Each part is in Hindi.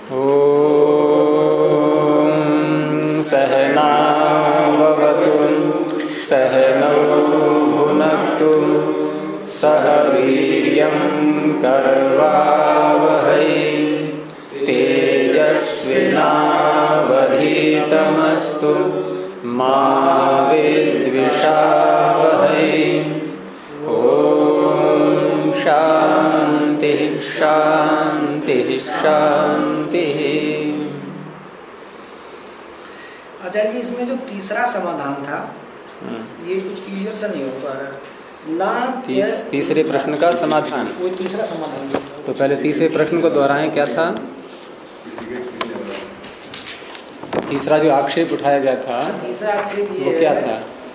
ॐ सहनाववतु सहनौ भुनक्तु सह वीर्यं करवावहै तेजस्विनावधीतमस्तु मा विद्विषावहै। ॐ शांति शांति शांति। आचार्य जी, इसमें जो तीसरा समाधान था ये कुछ क्लियर सा नहीं हो पा रहा। तीसरे प्रश्न का समाधान, वो तीसरा समाधान तो पहले तीसरे प्रश्न को दोहराएं। क्या था तीसरा जो आक्षेप उठाया गया था? तीसरा आक्षेप वो क्या था?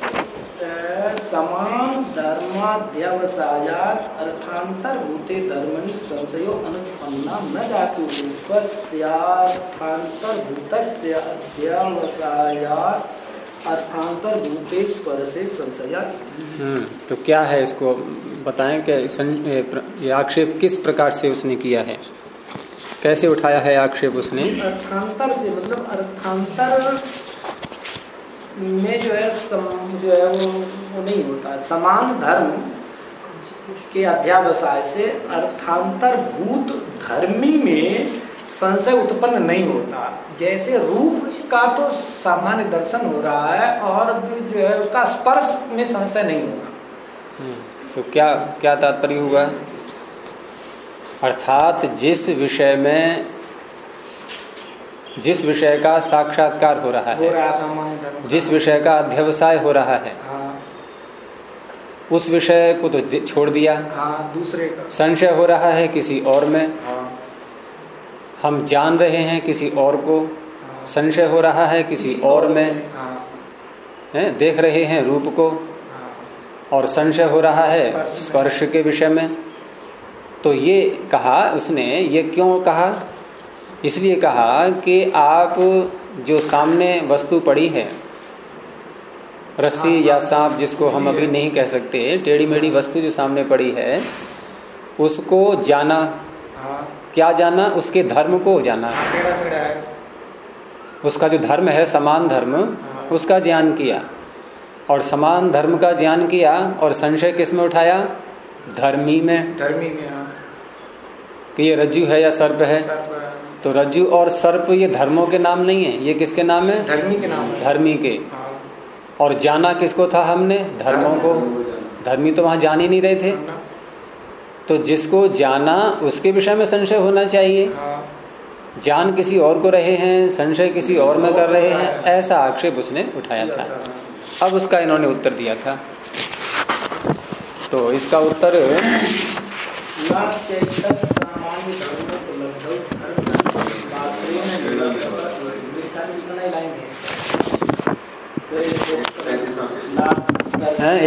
समान धर्माध्यवसायात् अर्थांतर भूते धर्मणि संशयो अनुत्पन्ना न जातु रूपस्यार्थांतर भूतस्य अध्यवसायात् अर्थांतर भूते स्पर्शे संशया। तो क्या है, इसको बताएं कि ये आक्षेप किस प्रकार से उसने किया है, कैसे उठाया है आक्षेप उसने? अर्थांतर से मतलब अर्थांतर में जो है वो नहीं होता। समान धर्म के अध्यावसाय से अर्थांतर भूत धर्मी में संशय उत्पन्न नहीं होता। जैसे रूप का तो सामान्य दर्शन हो रहा है और जो है उसका स्पर्श में संशय नहीं होगा। तो क्या क्या तात्पर्य हुआ? अर्थात जिस विषय का साक्षात्कार हो रहा है, सामान्य धर्म, जिस विषय का अध्यवसाय हो रहा है, उस विषय को तो छोड़ दिया। दूसरे का संशय हो रहा है किसी और में। हम जान रहे हैं किसी और को, संशय हो रहा है किसी और में। देख रहे हैं रूप को और संशय हो रहा है स्पर्श के विषय में। तो ये कहा उसने, ये क्यों कहा? इसलिए कहा कि आप जो सामने वस्तु पड़ी है, रस्सी या सांप जिसको हम अभी नहीं कह सकते, टेढ़ी मेढ़ी वस्तु जो सामने पड़ी है, उसको जाना। क्या जाना? उसके धर्म को जाना। उसका जो धर्म है समान धर्म, उसका ज्ञान किया और समान धर्म का ज्ञान किया। और संशय किस में उठाया? धर्मी में। कि ये रज्जु है या सर्प है? तो रज्जु और सर्प ये धर्मों के नाम नहीं है, ये किसके नाम है? धर्मी के नाम है। धर्मी के। और जाना किसको था हमने? धर्मों को। धर्मी तो वहां जान ही नहीं रहे थे। तो जिसको जाना उसके विषय में संशय होना चाहिए। जान किसी और को रहे हैं, संशय किसी और में कर रहे हैं, ऐसा आक्षेप उसने उठाया था। अब उसका इन्होंने उत्तर दिया था। तो इसका उत्तर है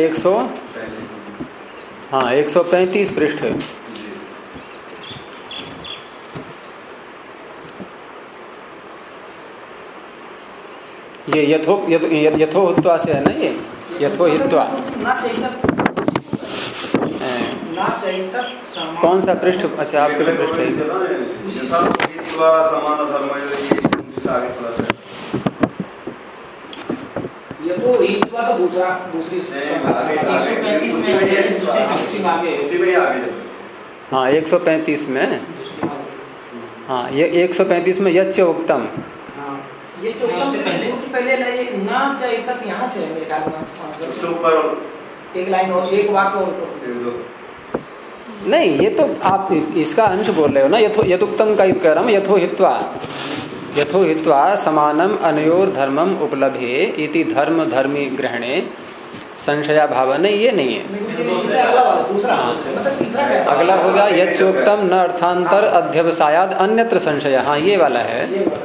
135 पृष्ठ। ये यथोहित्वा से है ना? ये यथोहित्वा कौन सा पृष्ठ? अच्छा, आपके लिए पृष्ठ है। यथोहित्वा तो दूसरी 135 में हाँ 135 में। हाँ ये 135 में यच्च उक्तम। ये जो पहले ना चाहिए तक यहाँ से मेरे ख्याल में एक लाइन और एक वाक्य और नहीं, ये तो आप इसका अंश बोल रहे हो ना। यथोक्तम का कह रहा हूँ। यथोहित्वा समानम अनयोर धर्मम उपलभ्ये इति धर्म धर्मी ग्रहणे संशया भाव। नहीं, ये नहीं है। अगला होगा यच्चोक्तम न अर्थांतर अध्यवसायाद अन्यत्र संशय। हाँ ये वाला है।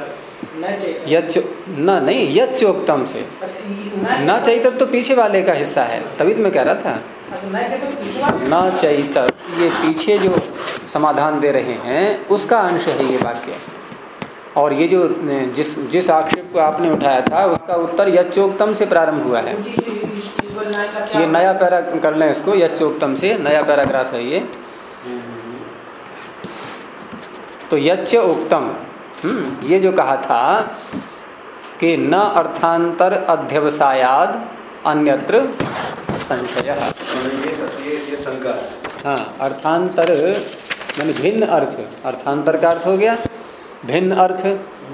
नहीं यच्चोक्तम से न चाहिए तो पीछे वाले का हिस्सा है, तभी तो मैं कह रहा था न चाहिए। ये पीछे जो समाधान दे रहे हैं उसका अंश है ये वाक्य। और ये जो जिस आक्षेप को आपने उठाया था उसका उत्तर यच्चोक्तम से प्रारंभ हुआ है। ये नया पैरा कर लें इसको, यच्चोक्तम से नया पैराग्राफ है ये। तो यच्च उक्तम ये जो कहा था कि न अर्थांतर अध्यवसायाद अन्यत्र संशय, ये शंका। हाँ, अर्थांतर माने भिन्न अर्थ, अर्थांतर का अर्थ हो गया भिन्न अर्थ।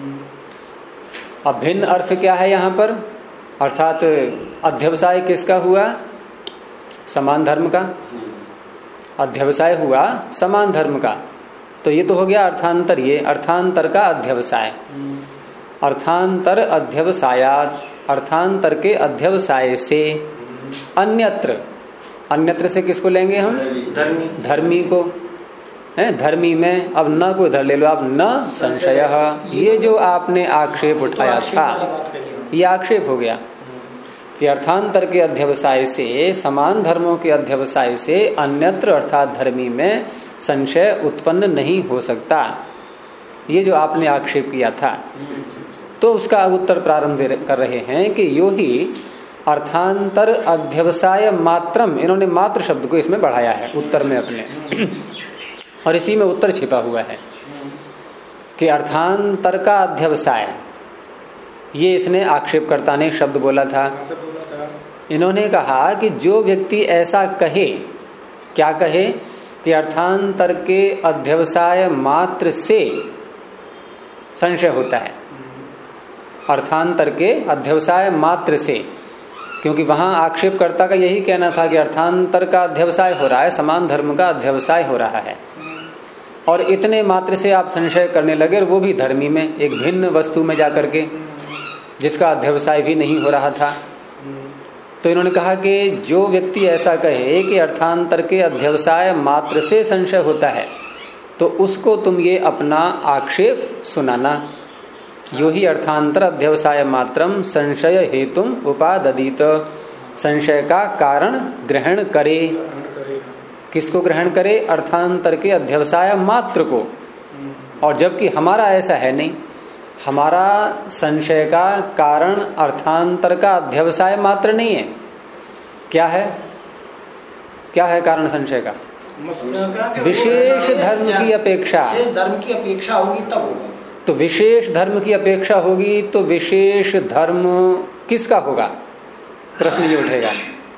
अब भिन्न अर्थ क्या है यहाँ पर, अर्थात अध्यवसाय किसका हुआ, समान धर्म का, अध्यवसाय हुआ समान धर्म का, तो ये तो हो गया अर्थांतर, ये अर्थांतर का अध्यवसाय। अर्थांतर अध्यवसायात, अर्थांतर के अध्यवसाय से अन्यत्र, अन्यत्र से किसको लेंगे हम, धर्मी को, है धर्मी में। अब न को इधर ले लो, अब न संशय, ये जो आपने आक्षेप उठाया था ये आक्षेप हो गया कि अर्थांतर के अध्यवसाय से, समान धर्मों के अध्यवसाय से अन्यत्र अर्थात धर्मी में संशय उत्पन्न नहीं हो सकता, ये जो आपने आक्षेप किया था। तो उसका उत्तर प्रारंभ कर रहे हैं कि यो ही अर्थांतर अध्यवसाय मात्रम, इन्होंने मात्र शब्द को इसमें बढ़ाया है उत्तर में अपने और इसी में उत्तर छिपा हुआ है कि अर्थांतर का अध्यवसाय, ये इसने आक्षेपकर्ता ने शब्द बोला था। इन्होंने कहा कि जो व्यक्ति ऐसा कहे, क्या कहे कि अर्थांतर के अध्यवसाय मात्र से संशय होता है, अर्थांतर के अध्यवसाय मात्र से, क्योंकि वहां आक्षेपकर्ता का यही कहना था कि अर्थांतर का अध्यवसाय हो रहा है, समान धर्म का अध्यवसाय हो रहा है, और इतने मात्र से आप संशय करने लगे, और वो भी धर्मी में, एक भिन्न वस्तु में जाकर के जिसका अध्यवसाय भी नहीं हो रहा था। तो इन्होंने कहा कि जो व्यक्ति ऐसा कहे कि अर्थांतर के अध्यवसाय मात्र से संशय होता है, तो उसको तुम ये अपना आक्षेप सुनाना। यो ही अर्थांतर अध्यवसाय मात्रम संशय हेतुम उपाददीत, संशय का कारण ग्रहण करे। किसको ग्रहण करे, अर्थांतर के अध्यवसाय मात्र को। और जबकि हमारा ऐसा है नहीं, हमारा संशय का कारण अर्थांतर का अध्यवसाय मात्र नहीं है। क्या है, क्या है कारण संशय का, विशेष धर्म की अपेक्षा, धर्म की अपेक्षा होगी तब होगा। तो विशेष धर्म की अपेक्षा होगी तो विशेष धर्म किसका होगा, प्रश्न ये उठेगा।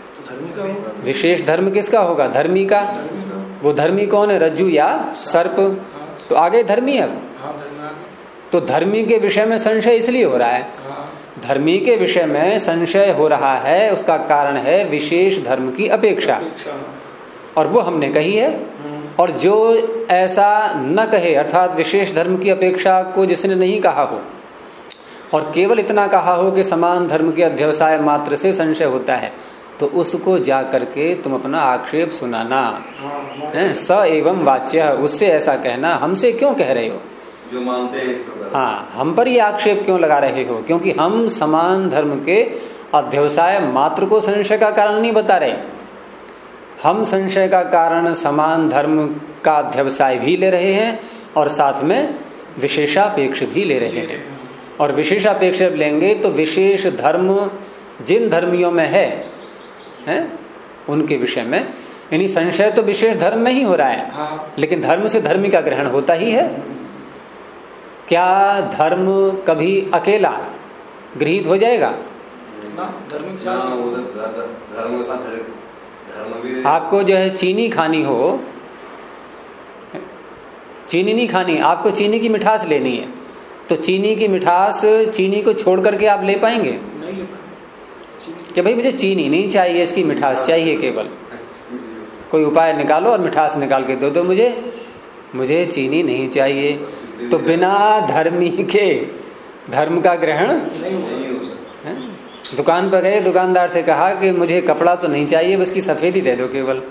विशेष धर्म किसका होगा, धर्मी का। वो धर्मी कौन है, रज्जु या सर्प, तो आगे धर्मी। अब तो धर्मी के विषय में संशय इसलिए हो रहा है, धर्मी के विषय में संशय हो रहा है, उसका कारण है विशेष धर्म की अपेक्षा, और वो हमने कही है। और जो ऐसा न कहे, अर्थात विशेष धर्म की अपेक्षा को जिसने नहीं कहा हो और केवल इतना कहा हो कि समान धर्म के अध्यवसाय मात्र से संशय होता है, तो उसको जा करके तुम अपना आक्षेप सुनाना है। स एवं वाच्य, उससे ऐसा कहना, हमसे क्यों कह रहे हो, जो मानते हैं इस प्रकार, हाँ हम पर ये आक्षेप क्यों लगा रहे हो, क्योंकि हम समान धर्म के अध्यवसाय मात्र को संशय का कारण नहीं बता रहे, हम संशय का कारण समान धर्म का अध्यवसाय भी ले रहे हैं और साथ में विशेषापेक्ष भी ले रहे हैं। और विशेषापेक्ष लेंगे तो विशेष धर्म जिन धर्मियों में है उनके विषय में, यानी संशय तो विशेष धर्म में ही हो रहा है। हाँ। लेकिन धर्म से धर्मी का ग्रहण होता ही है। क्या धर्म कभी अकेला गृहीत हो जाएगा, आपको जो है चीनी खानी हो, चीनी नहीं खानी, आपको चीनी की मिठास लेनी है, तो चीनी की मिठास, चीनी को छोड़ करके आप ले पाएंगे, नहीं ले पाएंगे कि भाई मुझे चीनी नहीं चाहिए, इसकी मिठास चाहिए केवल। कोई उपाय निकालो और मिठास निकाल के दो दो, मुझे चीनी नहीं चाहिए। तो बिना धर्मी के धर्म का ग्रहण नहीं हो सकता। दुकान पर गए, दुकानदार से कहा कि मुझे कपड़ा तो नहीं चाहिए, बस की सफेदी दे दो केवल।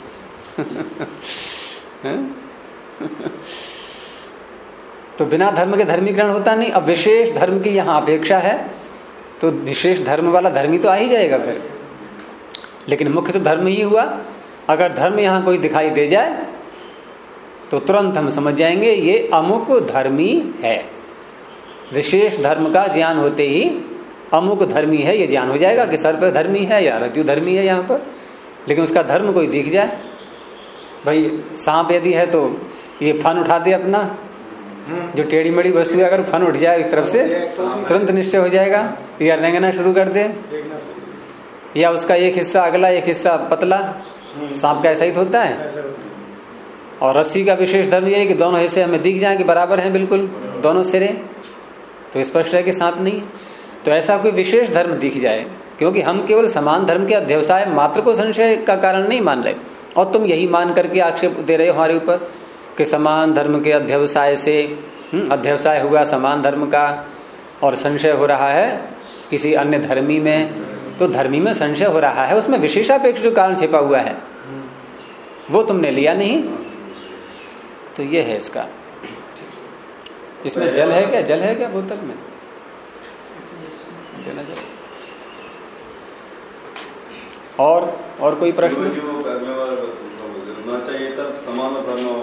तो बिना धर्म के धर्मीकरण होता नहीं। अब विशेष धर्म की यहाँ अपेक्षा है, तो विशेष धर्म वाला धर्मी तो आ ही जाएगा फिर। लेकिन मुख्य तो धर्म ही हुआ। अगर धर्म यहाँ कोई दिखाई दे जाए तो तुरंत हम समझ जाएंगे ये अमुक धर्मी है। विशेष धर्म का ज्ञान होते ही अमुक धर्मी है ये ज्ञान हो जाएगा कि सर पर धर्मी है या रज्जु धर्मी है यहाँ पर। लेकिन उसका धर्म कोई दिख जाए, भाई सांप यदि है तो ये फन उठा दे अपना, जो टेढ़ी मेढ़ी वस्तु है अगर फन उठ जाए एक तरफ से तुरंत निश्चय हो जाएगा, या रेंगना शुरू कर दे, या उसका एक हिस्सा अगला एक हिस्सा पतला, सांप का ऐसा ही तो होता है। और रस्सी का विशेष धर्म यह है कि दोनों हिस्से हमें दिख जाए कि बराबर हैं बिल्कुल दोनों सिरे, तो स्पष्ट है कि सांप नहीं। तो ऐसा कोई विशेष धर्म दिख जाए, क्योंकि हम केवल समान धर्म के अध्यवसाय मात्र को संशय का कारण नहीं मान रहे, और तुम यही मान करके आक्षेप दे रहे हो हमारे ऊपर कि समान धर्म के अध्यवसाय से अध्यवसाय हुआ समान धर्म का, और संशय हो रहा है किसी अन्य धर्मी में। तो धर्मी में संशय हो रहा है, उसमें विशेषापेक्ष जो कारण छिपा हुआ है वो तुमने लिया नहीं। तो ये है इसका। इसमें जल है क्या? जल है क्या बोतल में? देना जल। और कोई प्रश्न? न चाहिए तब समान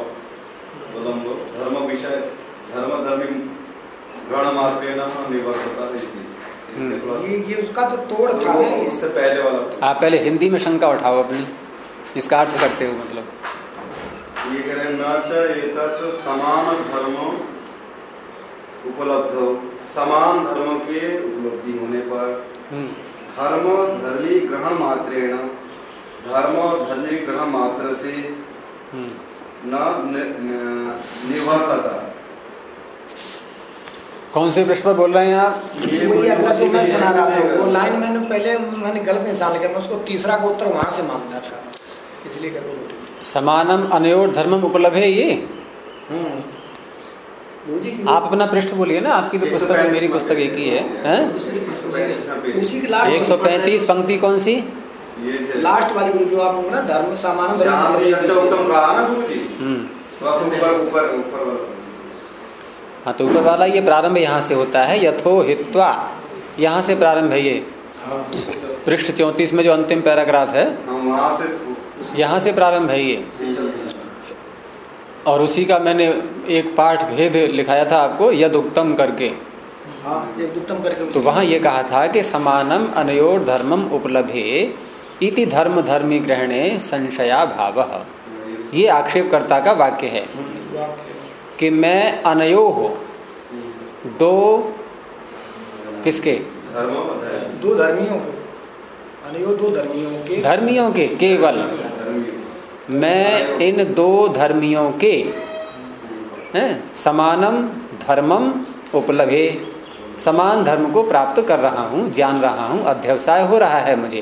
धर्म विषय धर्म धर्मी गण मात्र निवर्तता। ये उसका तो तोड़ था, उससे पहले वाला। आप पहले हिंदी में शंका उठाओ अपनी, इसका अर्थ करते हो। मतलब ये कह रहे न चाहिए समान धर्म उपलब्ध हो, समान धर्म के उपलब्धि होने पर धर्म धर्मी ग्रहण मात्रेण, धर्म धर्मी ग्रहण मात्र से न निवर्तता। कौन से प्रश्न पर बोल रहे हैं आप? वही अगला जो मैं सुना रहा था, वो लाइन मैंने गलत निशान लिखा, मैं उसको तीसरा का उत्तर वहां से मानता था, इसलिए कर बोल रही। समानम अनयोर धर्मम उपलब्ध है ये। आप अपना पृष्ठ बोलिए ना, आपकी तो पुस्तक है, मेरी पुस्तक एक ही है। उसी की लास्ट 135 पंक्ति कौन सी? लास्ट वाली गुरु जो आप ना धर्म समान उत्तम कहा ना गुरु जी, ऊपर हाँ, तो ऊपर वाला ये प्रारंभ यहाँ से होता है, यथो हित्वा, यहाँ से प्रारंभ है ये। पृष्ठ 34 में जो अंतिम पैराग्राफ है यहाँ से प्रारंभ है ये। और उसी का मैंने एक पाठ भेद लिखाया था आपको, यद उत्तम करके। तो वहां ये कहा था कि समानम अनयोर धर्मम उपलभे इति धर्म धर्मी ग्रहणे संशया भावः। ये आक्षेपकर्ता का वाक्य है कि मैं अनयो हो, दो किसके? दो धर्मियों के, अनयो दो धर्मियों के केवल मैं इन दो धर्मियों के समानम धर्मम उपलभे, समान धर्म को प्राप्त कर रहा हूं, जान रहा हूं, अध्यवसाय हो रहा है मुझे।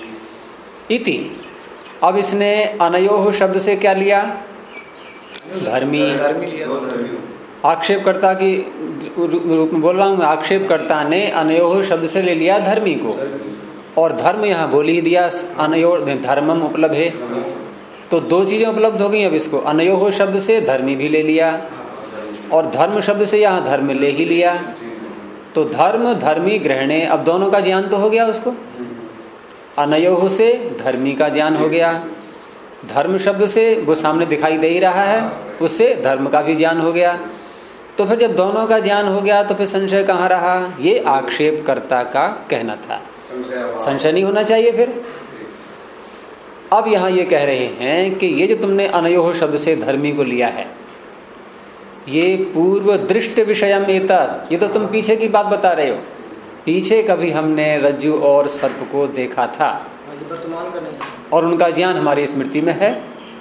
इति, अब इसने अनयोह शब्द से क्या लिया? धर्मी आक्षेपकर्ता की रूप में बोल रहा हूं मैं। आक्षेपकर्ता ने अनयोह शब्द से ले लिया धर्मी को, और धर्म यहाँ बोल ही दिया अनयोर धर्मम उपलब्धे। तो दो चीजें उपलब्ध हो गई अब इसको, अनयोह शब्द से धर्मी भी ले लिया और धर्म शब्द से यहाँ धर्म ले ही लिया। तो धर्म धर्मी ग्रहणे, अब दोनों का ज्ञान तो हो गया उसको। अनयोह से धर्मी का ज्ञान हो गया, धर्म शब्द से वो सामने दिखाई दे ही रहा है, उससे धर्म का भी ज्ञान हो गया। तो फिर जब दोनों का ज्ञान हो गया तो फिर संशय कहाँ रहा? ये आक्षेपकर्ता का कहना था, संशय नहीं होना चाहिए फिर। अब यहाँ ये कह रहे हैं कि ये जो तुमने अनयोह शब्द से धर्मी को लिया है, ये पूर्व दृष्ट विषयम एतत्, ये तो तुम पीछे की बात बता रहे हो। पीछे कभी हमने रज्जु और सर्प को देखा था, और उनका ज्ञान हमारी स्मृति में है,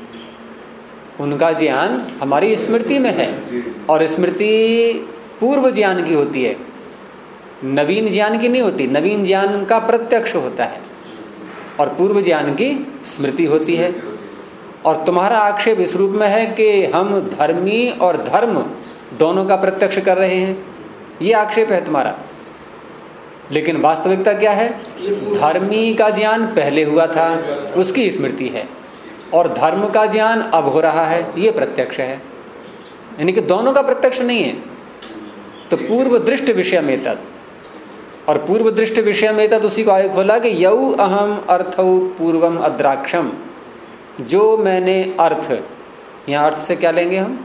उनका ज्ञान हमारी स्मृति में है। और स्मृति पूर्व ज्ञान की होती है, नवीन ज्ञान की नहीं होती। नवीन ज्ञान का प्रत्यक्ष होता है और पूर्व ज्ञान की स्मृति होती है। और तुम्हारा आक्षेप इस रूप में है कि हम धर्मी और धर्म दोनों का प्रत्यक्ष कर रहे हैं, ये आक्षेप है तुम्हारा। लेकिन वास्तविकता क्या है? धर्मी का ज्ञान पहले हुआ था, उसकी स्मृति है, और धर्म का ज्ञान अब हो रहा है, ये प्रत्यक्ष है। यानी कि दोनों का प्रत्यक्ष नहीं है। तो पूर्व दृष्ट विषय में तत्, और पूर्व दृष्ट विषय में तत् उसी को आगे खोला कि यौ अहम अर्थौ पूर्वम अद्राक्षम, जो मैंने अर्थ, यहाँ अर्थ से क्या लेंगे हम?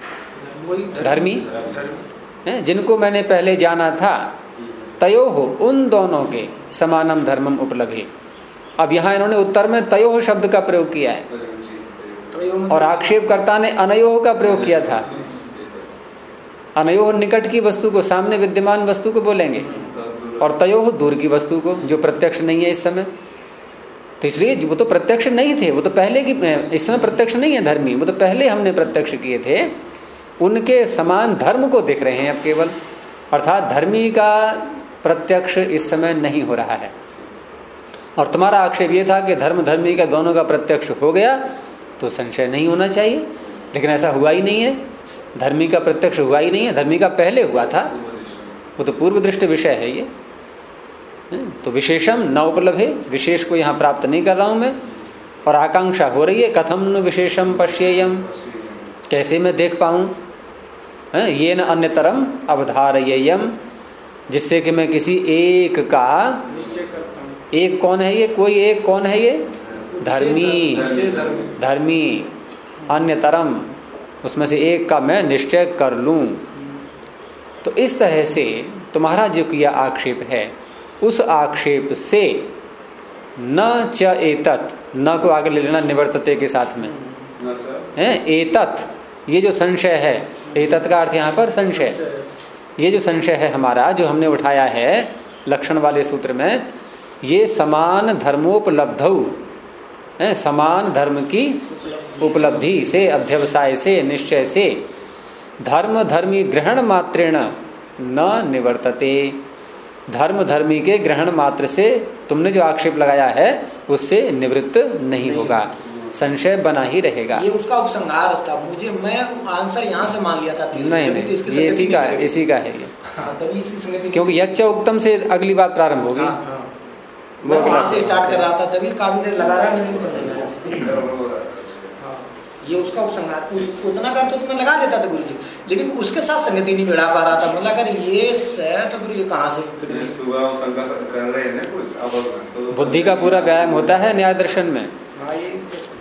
धर्मी, जिनको मैंने पहले जाना था, तयो हो, उन दोनों के समानम धर्मम उपलब्धि। अब यहाँ इन्होंने उत्तर में तयोह शब्द का प्रयोग किया है, और आक्षेपकर्ता ने अनयोह का प्रयोग किया था। अनयोः निकट की वस्तु को, सामने विद्यमान वस्तु को बोलेंगे, और तयोः दूर की वस्तु को, जो प्रत्यक्ष नहीं है इस समय। तो इसलिए वो तो प्रत्यक्ष नहीं थे, वो तो पहले की, इस समय प्रत्यक्ष नहीं है धर्मी, वो तो पहले हमने प्रत्यक्ष किए थे। उनके समान धर्म को देख रहे हैं अब केवल, अर्थात धर्मी का प्रत्यक्ष इस समय नहीं हो रहा है। और तुम्हारा आक्षेप ये था कि धर्म धर्मी का दोनों का प्रत्यक्ष हो गया तो संशय नहीं होना चाहिए, लेकिन ऐसा हुआ ही नहीं है। धर्मी का प्रत्यक्ष हुआ ही नहीं है, धर्मी का पहले हुआ था, वो तो पूर्व दृष्ट विषय है ये। तो विशेषम न उपलब्धे, विशेष को यहाँ प्राप्त नहीं कर रहा हूं मैं, और आकांक्षा हो रही है कथम नु विशेषम पश्येयम, कैसे मैं देख पाऊं, ये न अन्यतरम अवधारयेयम, जिससे कि मैं किसी एक का, एक कौन है ये, कोई एक कौन है ये, धर्मी, धर्मी, अन्यतरम, उसमें से एक का मैं निश्चय कर लूं। तो इस तरह से तुम्हारा जो किया आक्षेप है, उस आक्षेप से न च एतत्, न को आगे ले लेना निवर्तते के साथ में है, एतत्, ये जो संशय है, एतत् का अर्थ यहाँ पर संशय, ये जो संशय है हमारा, जो हमने उठाया है लक्षण वाले सूत्र में, ये समान धर्मोपलब्धौ, समान धर्म की उपलब्धि से, अध्यवसाय से, निश्चय से, धर्म धर्मी ग्रहण मात्रेण न निवर्तते, धर्म धर्मी के ग्रहण मात्र से तुमने जो आक्षेप लगाया है उससे निवृत्त नहीं होगा, संशय बना ही रहेगा। ये उसका उपसंहार था, मुझे, मैं आंसर यहाँ से मान लिया था। नहीं, ये इसी का है ये। तभी इसकी संगति, क्योंकि यच्च उक्तम से अगली बात प्रारंभ होगी। मैं वहां से स्टार्ट कर रहा था, जब काफी देर लगा रहा है, ये उसका उपसंहार, उतना कर तो मैं लगा देता था गुरु जी, लेकिन उसके साथ संगति नहीं बढ़ा पा रहा था। मतलब अगर ये है तो फिर ये कहाँ से कर रहे हैं कुछ, बुद्धि का पूरा व्यायाम होता है न्याय दर्शन में। हाँ, ये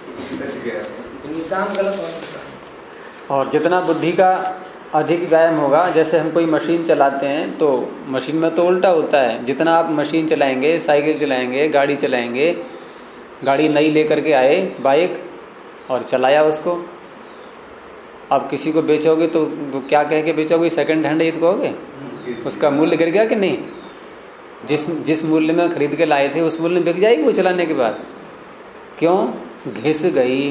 निशान गलत हो। और जितना बुद्धि का अधिक व्यायाम होगा, जैसे हम कोई मशीन चलाते हैं तो मशीन में तो उल्टा होता है, जितना आप मशीन चलाएंगे, साइकिल चलाएंगे, गाड़ी चलाएंगे, गाड़ी नई लेकर के आए बाइक और चलाया उसको, अब किसी को बेचोगे तो क्या कह के बेचोगे, सेकंड हैंड ये तो कहोगे, उसका मूल्य गिर गया कि नहीं, जिस मूल्य में खरीद के लाए थे उस मूल्य में बिक जाएगी वो चलाने के बाद, क्यों, घिस गई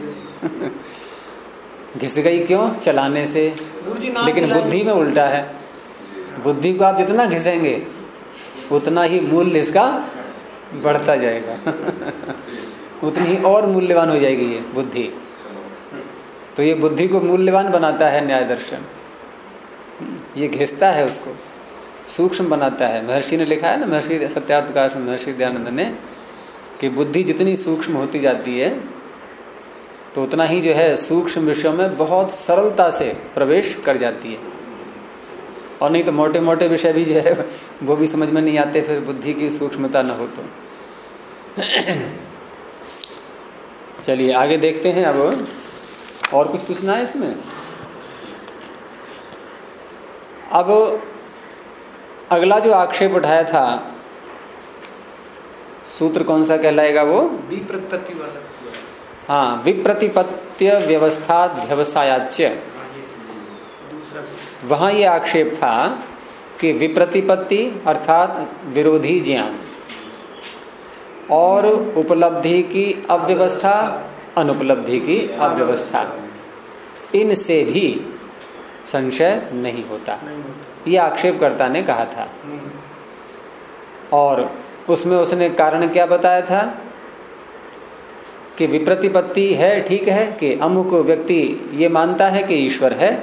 घिस गई क्यों, चलाने से। लेकिन बुद्धि में उल्टा है, बुद्धि को आप जितना घिसेंगे उतना ही मूल्य इसका बढ़ता जाएगा उतनी ही और मूल्यवान हो जाएगी ये बुद्धि। तो ये बुद्धि को मूल्यवान बनाता है न्याय दर्शन, ये घिसता है उसको, सूक्ष्म बनाता है। महर्षि ने लिखा है ना, महर्षि सत्यार्थ प्रकाश में महर्षि दयानंद ने, कि बुद्धि जितनी सूक्ष्म होती जाती है तो उतना ही जो है सूक्ष्म विषयों में बहुत सरलता से प्रवेश कर जाती है, और नहीं तो मोटे मोटे विषय भी जो है वो भी समझ में नहीं आते, फिर बुद्धि की सूक्ष्मता न हो तो। चलिए आगे देखते हैं। अब और कुछ पूछना है इसमें? अब अगला जो आक्षेप उठाया था सूत्र कौन सा कहलाएगा? वो विप्रतिपत्ति वाला। हाँ, विप्रतिपत्य व्यवस्था व्यवसायाच्य। वहां ये आक्षेप था कि विप्रतिपत्ति अर्थात विरोधी ज्ञान और उपलब्धि की अव्यवस्था, अनुपलब्धि की अव्यवस्था, इनसे भी संशय नहीं होता, ये आक्षेपकर्ता ने कहा था। और उसमें उसने कारण क्या बताया था कि विप्रतिपत्ति है, ठीक है, कि अमुक व्यक्ति ये मानता है कि ईश्वर है,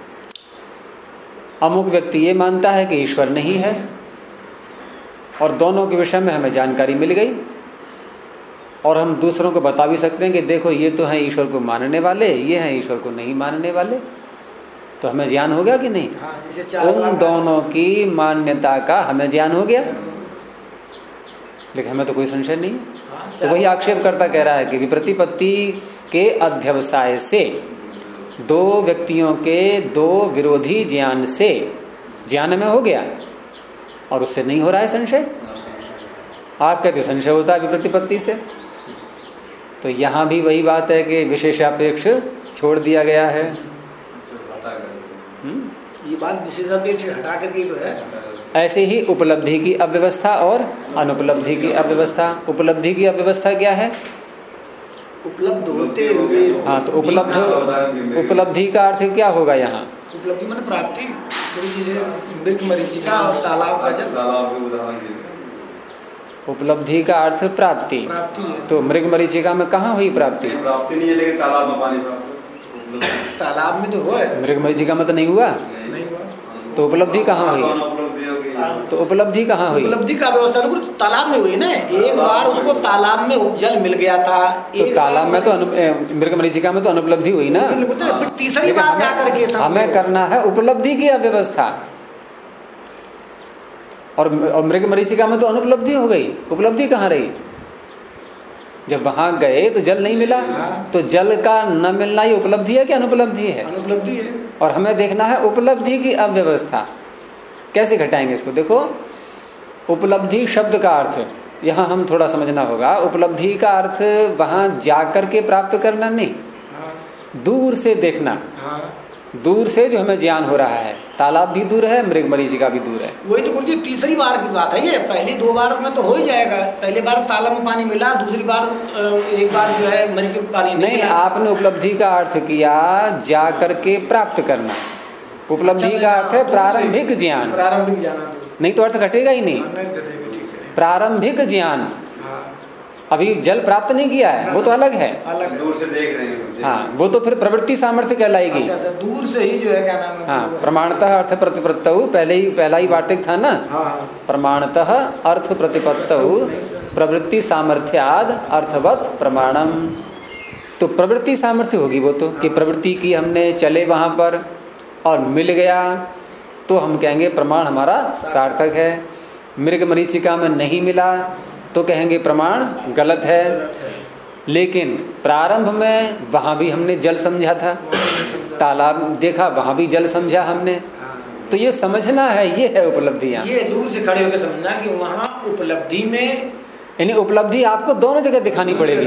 अमुक व्यक्ति ये मानता है कि ईश्वर नहीं है, और दोनों के विषय में हमें जानकारी मिल गई और हम दूसरों को बता भी सकते हैं कि देखो ये तो है ईश्वर को मानने वाले, ये है ईश्वर को नहीं मानने वाले, तो हमें ज्ञान हो गया कि नहीं? उन दोनों की मान्यता का हमें ज्ञान हो गया, लेकिन हमें तो कोई संशय नहीं। तो वही आक्षेपकर्ता कह रहा है कि विप्रतिपत्ति के अध्यवसाय से दो व्यक्तियों के दो विरोधी ज्ञान से ज्ञान में हो गया और उससे नहीं हो रहा है संशय। आप कहते संशय होता है विप्रतिपत्ति से, तो यहां भी वही बात है कि विशेषापेक्ष छोड़ दिया गया है। ये बात विशेषापेक्ष हटा करके तो है। ऐसे ही उपलब्धि की अव्यवस्था और अनुपलब्धि की अव्यवस्था। उपलब्धि की अव्यवस्था क्या है? उपलब्ध होते हुए। हाँ, तो उपलब्धि का अर्थ क्या होगा यहाँ? उपलब्धि माने प्राप्ति। मृग मरीचिका और तालाब का जल। उपलब्धि का अर्थ प्राप्ति। प्राप्ति है। तो मृग मरीचिका में कहाँ हुई प्राप्ति? प्राप्ति नहीं है, लेकिन तालाब में पानी प्राप्त। तालाब में तो हुआ, मृग मरीचिका में तो नहीं हुआ। नहीं हुआ तो उपलब्धि कहाँ हुई? तो उपलब्धि कहाँ हुई? उपलब्धि का व्यवस्था तो तालाब में हुई ना। एक बार उसको तालाब में जल मिल गया था। तो तालाब में तो मृग मरीचिका में तो अनुपलब्धि हुई ना। फिर तीसरी बार जाकर के हमें करना है उपलब्धि की अव्यवस्था। और मृग मरीचिका में तो अनुपलब्धि हो गई। उपलब्धि कहाँ रही? जब वहां गए तो जल नहीं मिला। तो जल का न मिलना ही उपलब्धि है कि अनुपलब्धि है? अनुपलब्धि है। और हमें देखना है उपलब्धि की अव्यवस्था। कैसे घटाएंगे इसको? देखो, उपलब्धि शब्द का अर्थ यहाँ हम थोड़ा समझना होगा। उपलब्धि का अर्थ वहां जाकर के प्राप्त करना नहीं, दूर से देखना। दूर से जो हमें ज्ञान हो रहा है। तालाब भी दूर है, मृग मरीचिका भी दूर है। वही तो गुरुजी तीसरी बार की बात है ये। पहली दो बार में तो हो ही जाएगा। पहली बार तालाब में पानी मिला, दूसरी बार एक बार जो है मरीज के पानी नहीं। आपने उपलब्धि का अर्थ किया जा करके प्राप्त करना। उपलब्धि का अर्थ है प्रारंभिक ज्ञान। प्रारंभिक ज्ञान नहीं तो अर्थ घटेगा ही नहीं। प्रारंभिक ज्ञान। अभी जल प्राप्त नहीं किया है, वो तो अलग है। अलग दूर से देख रहे हैं। हाँ, वो तो फिर प्रवृत्ति सामर्थ्य कहलाएगी। अच्छा, दूर से ही जो है क्या नाम है? हाँ, प्रमाणतः अर्थ प्रतिपत्तौ पहला ही वार्तिक था ना। प्रमाणतः अर्थ प्रतिपत्तौ प्रवृत्ति सामर्थ्याद अर्थवत प्रमाणम। तो प्रवृत्ति सामर्थ्य होगी वो तो, कि प्रवृत्ति की हमने चले वहां पर और मिल गया तो हम कहेंगे प्रमाण हमारा सार्थक है। मृग मरीचिका में नहीं मिला तो कहेंगे प्रमाण गलत है। लेकिन प्रारंभ में वहां भी हमने जल समझा था, तालाब देखा वहां भी जल समझा हमने। तो ये समझना है, ये है उपलब्धियां। ये दूर से खड़े होकर समझना कि वहां उपलब्धि में, यानी उपलब्धि आपको दोनों जगह दिखानी पड़ेगी।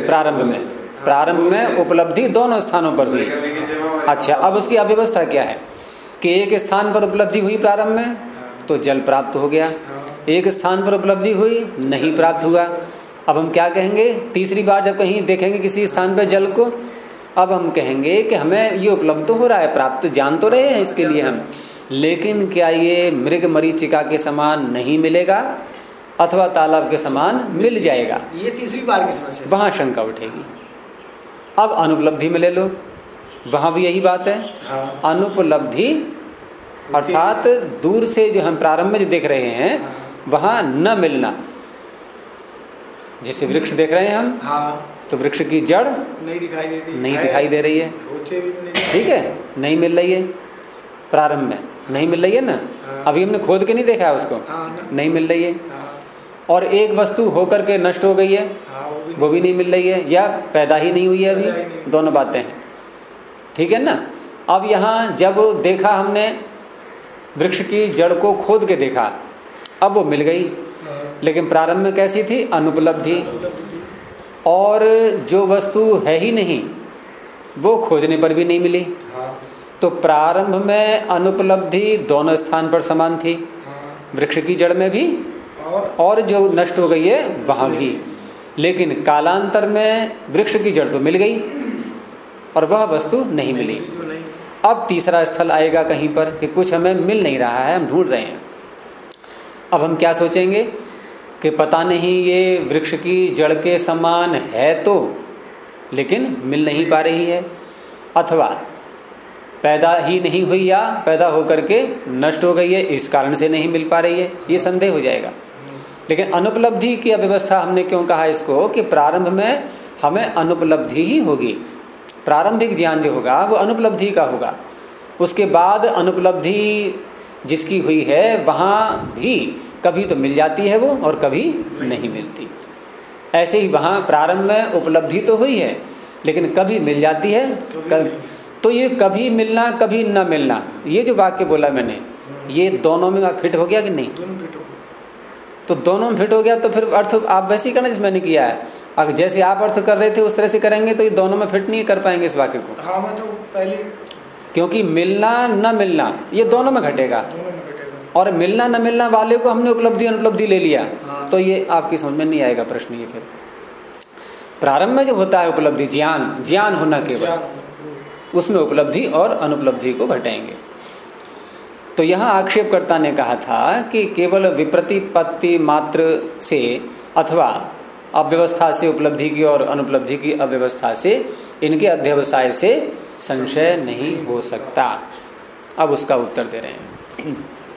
प्रारंभ में उपलब्धि दोनों स्थानों पर हुई। अच्छा, अब उसकी अव्यवस्था क्या है कि एक स्थान पर उपलब्धि हुई प्रारंभ में तो जल प्राप्त हो गया, एक स्थान पर उपलब्धि हुई नहीं प्राप्त हुआ। अब हम क्या कहेंगे? तीसरी बार जब कहीं देखेंगे किसी स्थान पर जल को, अब हम कहेंगे कि हमें ये उपलब्ध हो रहा है, प्राप्त जान तो रहे हैं इसके लिए हम, लेकिन क्या ये मृग मरीचिका के समान नहीं मिलेगा अथवा तालाब के समान मिल जाएगा? ये तीसरी बार की समस्या। वहां शंका उठेगी। अब अनुपलब्धि में ले लो, वहां भी यही बात है। अनुपलब्धि अर्थात दूर से जो हम प्रारंभ में जो देख रहे हैं वहां न मिलना। जैसे वृक्ष देख रहे हैं हम, तो वृक्ष की जड़ नहीं दिखाई देती, नहीं दिखाई दे रही है। ठीक है, नहीं मिल रही है। प्रारंभ में नहीं मिल रही है ना। अभी हमने खोद के नहीं देखा है उसको, नहीं मिल रही है। और एक वस्तु होकर के नष्ट हो गई है, वो भी नहीं मिल रही है, या पैदा ही नहीं हुई है अभी। दोनों बातें हैं, ठीक है ना। अब यहां जब देखा हमने वृक्ष की जड़ को खोद के देखा, अब वो मिल गई, लेकिन प्रारंभ में कैसी थी? अनुपलब्धि। और जो वस्तु है ही नहीं वो खोजने पर भी नहीं मिली। तो प्रारंभ में अनुपलब्धि दोनों स्थान पर समान थी, वृक्ष की जड़ में भी और जो नष्ट हो गई है वहां भी। लेकिन कालांतर में वृक्ष की जड़ तो मिल गई और वह वस्तु नहीं मिली। अब तीसरा स्थल आएगा कहीं पर कि कुछ हमें मिल नहीं रहा है, हम ढूंढ रहे हैं। अब हम क्या सोचेंगे कि पता नहीं ये वृक्ष की जड़ के समान है तो, लेकिन मिल नहीं पा रही है, अथवा पैदा ही नहीं हुई या पैदा होकर के नष्ट हो गई है, इस कारण से नहीं मिल पा रही है, ये संदेह हो जाएगा। लेकिन अनुपलब्धि की अव्यवस्था हमने क्यों कहा इसको कि प्रारंभ में हमें अनुपलब्धि ही होगी। प्रारंभिक ज्ञान जो होगा वो अनुपलब्धि का होगा। उसके बाद अनुपलब्धि जिसकी हुई है वहां भी कभी तो मिल जाती है वो और कभी नहीं मिलती। ऐसे ही वहां प्रारंभ में उपलब्धि तो हुई है लेकिन कभी मिल जाती है, तो ये कभी मिलना कभी न मिलना, ये जो वाक्य बोला मैंने, ये दोनों में फिट हो गया कि नहीं? दोनों फिट हो। तो दोनों में फिट हो गया तो फिर अर्थ आप वैसे ही करना जिस मैंने किया है। अगर जैसे आप अर्थ कर रहे थे उस तरह से करेंगे तो ये दोनों में फिट नहीं कर पाएंगे इस वाक्य को। हाँ, मैं तो पहले क्योंकि मिलना न मिलना ये दोनों में घटेगा, और मिलना न मिलना वाले को हमने उपलब्धि अनुपलब्धि ले लिया, तो ये आपकी समझ में नहीं आएगा प्रश्न। ये फिर प्रारंभ में जो होता है उपलब्धि, ज्ञान होना केवल, उसमें उपलब्धि और अनुपलब्धि को घटाएंगे। तो यहां आक्षेपकर्ता ने कहा था कि केवल विप्रतिपत्ति मात्र से अथवा अव्यवस्था से उपलब्धि की और अनुपलब्धि की अव्यवस्था से, इनके अध्यवसाय से संशय नहीं हो सकता। अब उसका उत्तर दे रहे हैं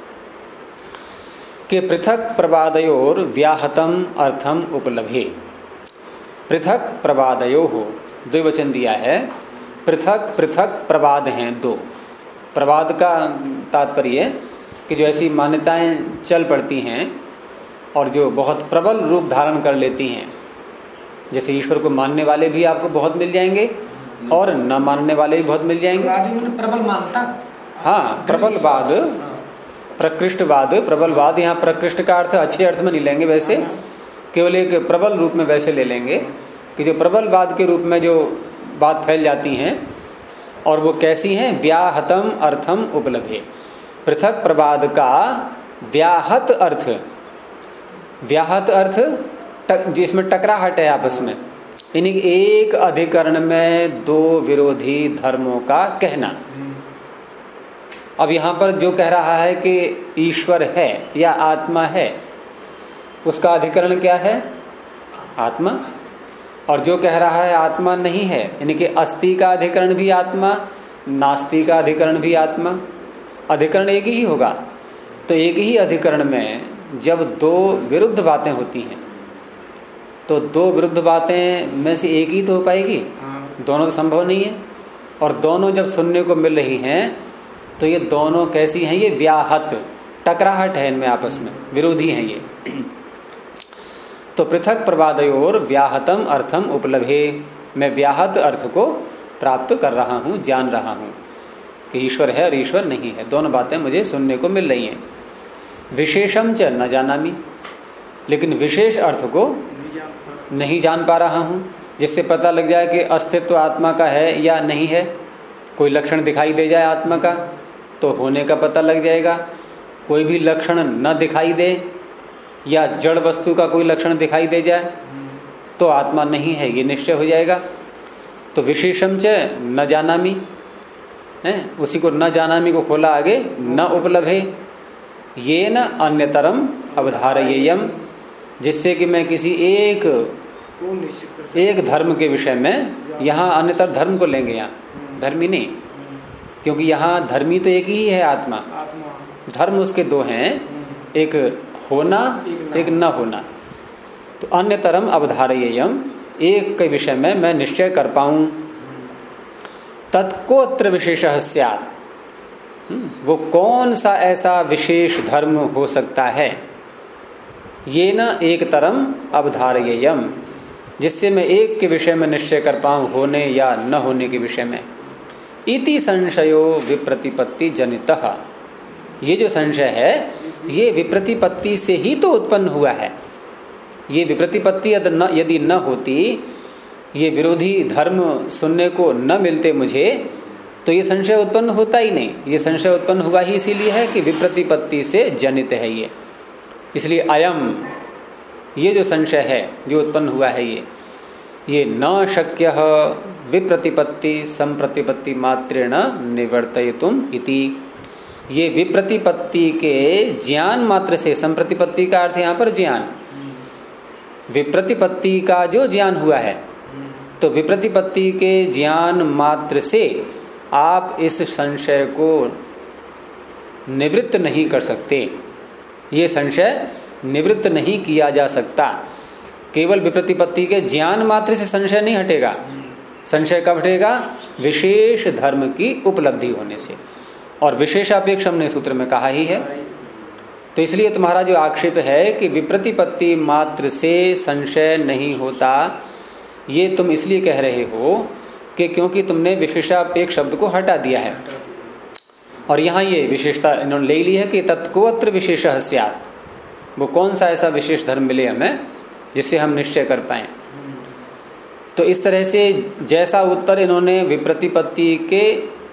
कि पृथक प्रवादयोर व्याहतम अर्थम उपलभे। पृथक प्रवादयो हो, द्विवचन दिया है। पृथक पृथक प्रवाद हैं दो। प्रवाद का तात्पर्य कि जो ऐसी मान्यताएं चल पड़ती हैं और जो बहुत प्रबल रूप धारण कर लेती हैं, जैसे ईश्वर को मानने वाले भी आपको बहुत मिल जाएंगे और न मानने वाले भी बहुत मिल जाएंगे। प्रबल मानता, हाँ, प्रबलवाद, प्रकृष्टवाद, प्रबलवाद। यहाँ प्रकृष्ट का अर्थ अच्छे अर्थ में नहीं लेंगे, वैसे केवल एक प्रबल रूप में वैसे ले लेंगे कि जो प्रबलवाद के रूप में जो बात फैल जाती हैं, और वो कैसी हैं? व्याहतम अर्थम उपलब्धे। पृथक प्रवाद का व्याहत अर्थ, व्याहत अर्थ जिसमें टकराहट है आपस में, यानी एक अधिकरण में दो विरोधी धर्मों का कहना। अब यहां पर जो कह रहा है कि ईश्वर है या आत्मा है, उसका अधिकरण क्या है? आत्मा। और जो कह रहा है आत्मा नहीं है, यानी कि अस्थि का अधिकरण भी आत्मा, नास्ति का अधिकरण भी आत्मा, अधिकरण एक ही होगा। तो एक ही अधिकरण में जब दो विरुद्ध बातें होती हैं, तो दो विरुद्ध बातें में से एक ही तो हो पाएगी, दोनों तो संभव नहीं है। और दोनों जब सुनने को मिल रही हैं, तो ये दोनों कैसी हैं? ये व्याहत, टकराहट है इनमें, आपस में विरोधी हैं ये। तो पृथक प्रवादयोर व्याहतम अर्थम उपलभे, मैं व्याहत अर्थ को प्राप्त कर रहा हूं, जान रहा हूं कि ईश्वर है और ईश्वर नहीं है, दोनों बातें मुझे सुनने को मिल रही हैं। विशेषम च न जानामि, लेकिन विशेष अर्थ को नहीं जान पा रहा हूं, जिससे पता लग जाए कि अस्तित्व आत्मा का है या नहीं है। कोई लक्षण दिखाई दे जाए आत्मा का तो होने का पता लग जाएगा, कोई भी लक्षण न दिखाई दे या जड़ वस्तु का कोई लक्षण दिखाई दे जाए तो आत्मा नहीं है, ये निश्चय हो जाएगा। तो विशेषम च न जानामि है, उसी को न जानामि को खोला आगे, न उपलभे ये न अन्यतरम अवधारयेयम, जिससे कि मैं किसी एक धर्म के विषय में, यहाँ अन्यतर धर्म को लेंगे, यहाँ धर्मी नहीं, क्योंकि यहाँ धर्मी तो एक ही है आत्मा, धर्म उसके दो हैं, एक होना एक न होना। तो अन्यतरम अवधारयेयम, एक के विषय में मैं निश्चय कर पाऊं। तत्कोत्र विशेषः स्यात्, वो कौन सा ऐसा विशेष धर्म हो सकता है? ये न एक तरम अवधारयेयम, जिससे मैं एक के विषय में निश्चय कर पाऊं, होने या न होने के विषय में। इति संशयो विप्रतिपत्ति जनितः, ये जो संशय है ये विप्रतिपत्ति से ही तो उत्पन्न हुआ है। ये विप्रतिपत्ति यदि न होती, ये विरोधी धर्म सुनने को न मिलते मुझे, तो ये संशय उत्पन्न होता ही नहीं। ये संशय उत्पन्न हुआ ही इसीलिए है कि विप्रतिपत्ति से जनित है ये, इसलिए अयम, ये जो संशय है जो उत्पन्न हुआ है ये न शक्य विप्रतिपत्ति संप्रतिपत्ति मात्रेण निवर्तयितुम इति, ये विप्रतिपत्ति के ज्ञान मात्र से, संप्रतिपत्ति का अर्थ यहां पर ज्ञान, विप्रतिपत्ति का जो ज्ञान हुआ है, तो विप्रतिपत्ति के ज्ञान मात्र से आप इस संशय को निवृत्त नहीं कर सकते। ये संशय निवृत्त नहीं किया जा सकता। केवल विप्रतिपत्ति के ज्ञान मात्र से संशय नहीं हटेगा। संशय कब हटेगा? विशेष धर्म की उपलब्धि होने से, और विशेषापेक्ष हमने सूत्र में कहा ही है। तो इसलिए तुम्हारा जो आक्षेप है कि विप्रतिपत्ति मात्र से संशय नहीं होता, ये तुम इसलिए कह रहे हो कि क्योंकि तुमने विशेषापेक्ष शब्द को हटा दिया है। और यहां ये विशेषता इन्होंने ले ली है कि तत्कोत्र विशेषः स्यात्, वो कौन सा ऐसा विशेष धर्म मिले हमें जिससे हम निश्चय कर पाए। तो इस तरह से जैसा उत्तर इन्होंने विप्रतिपत्ति के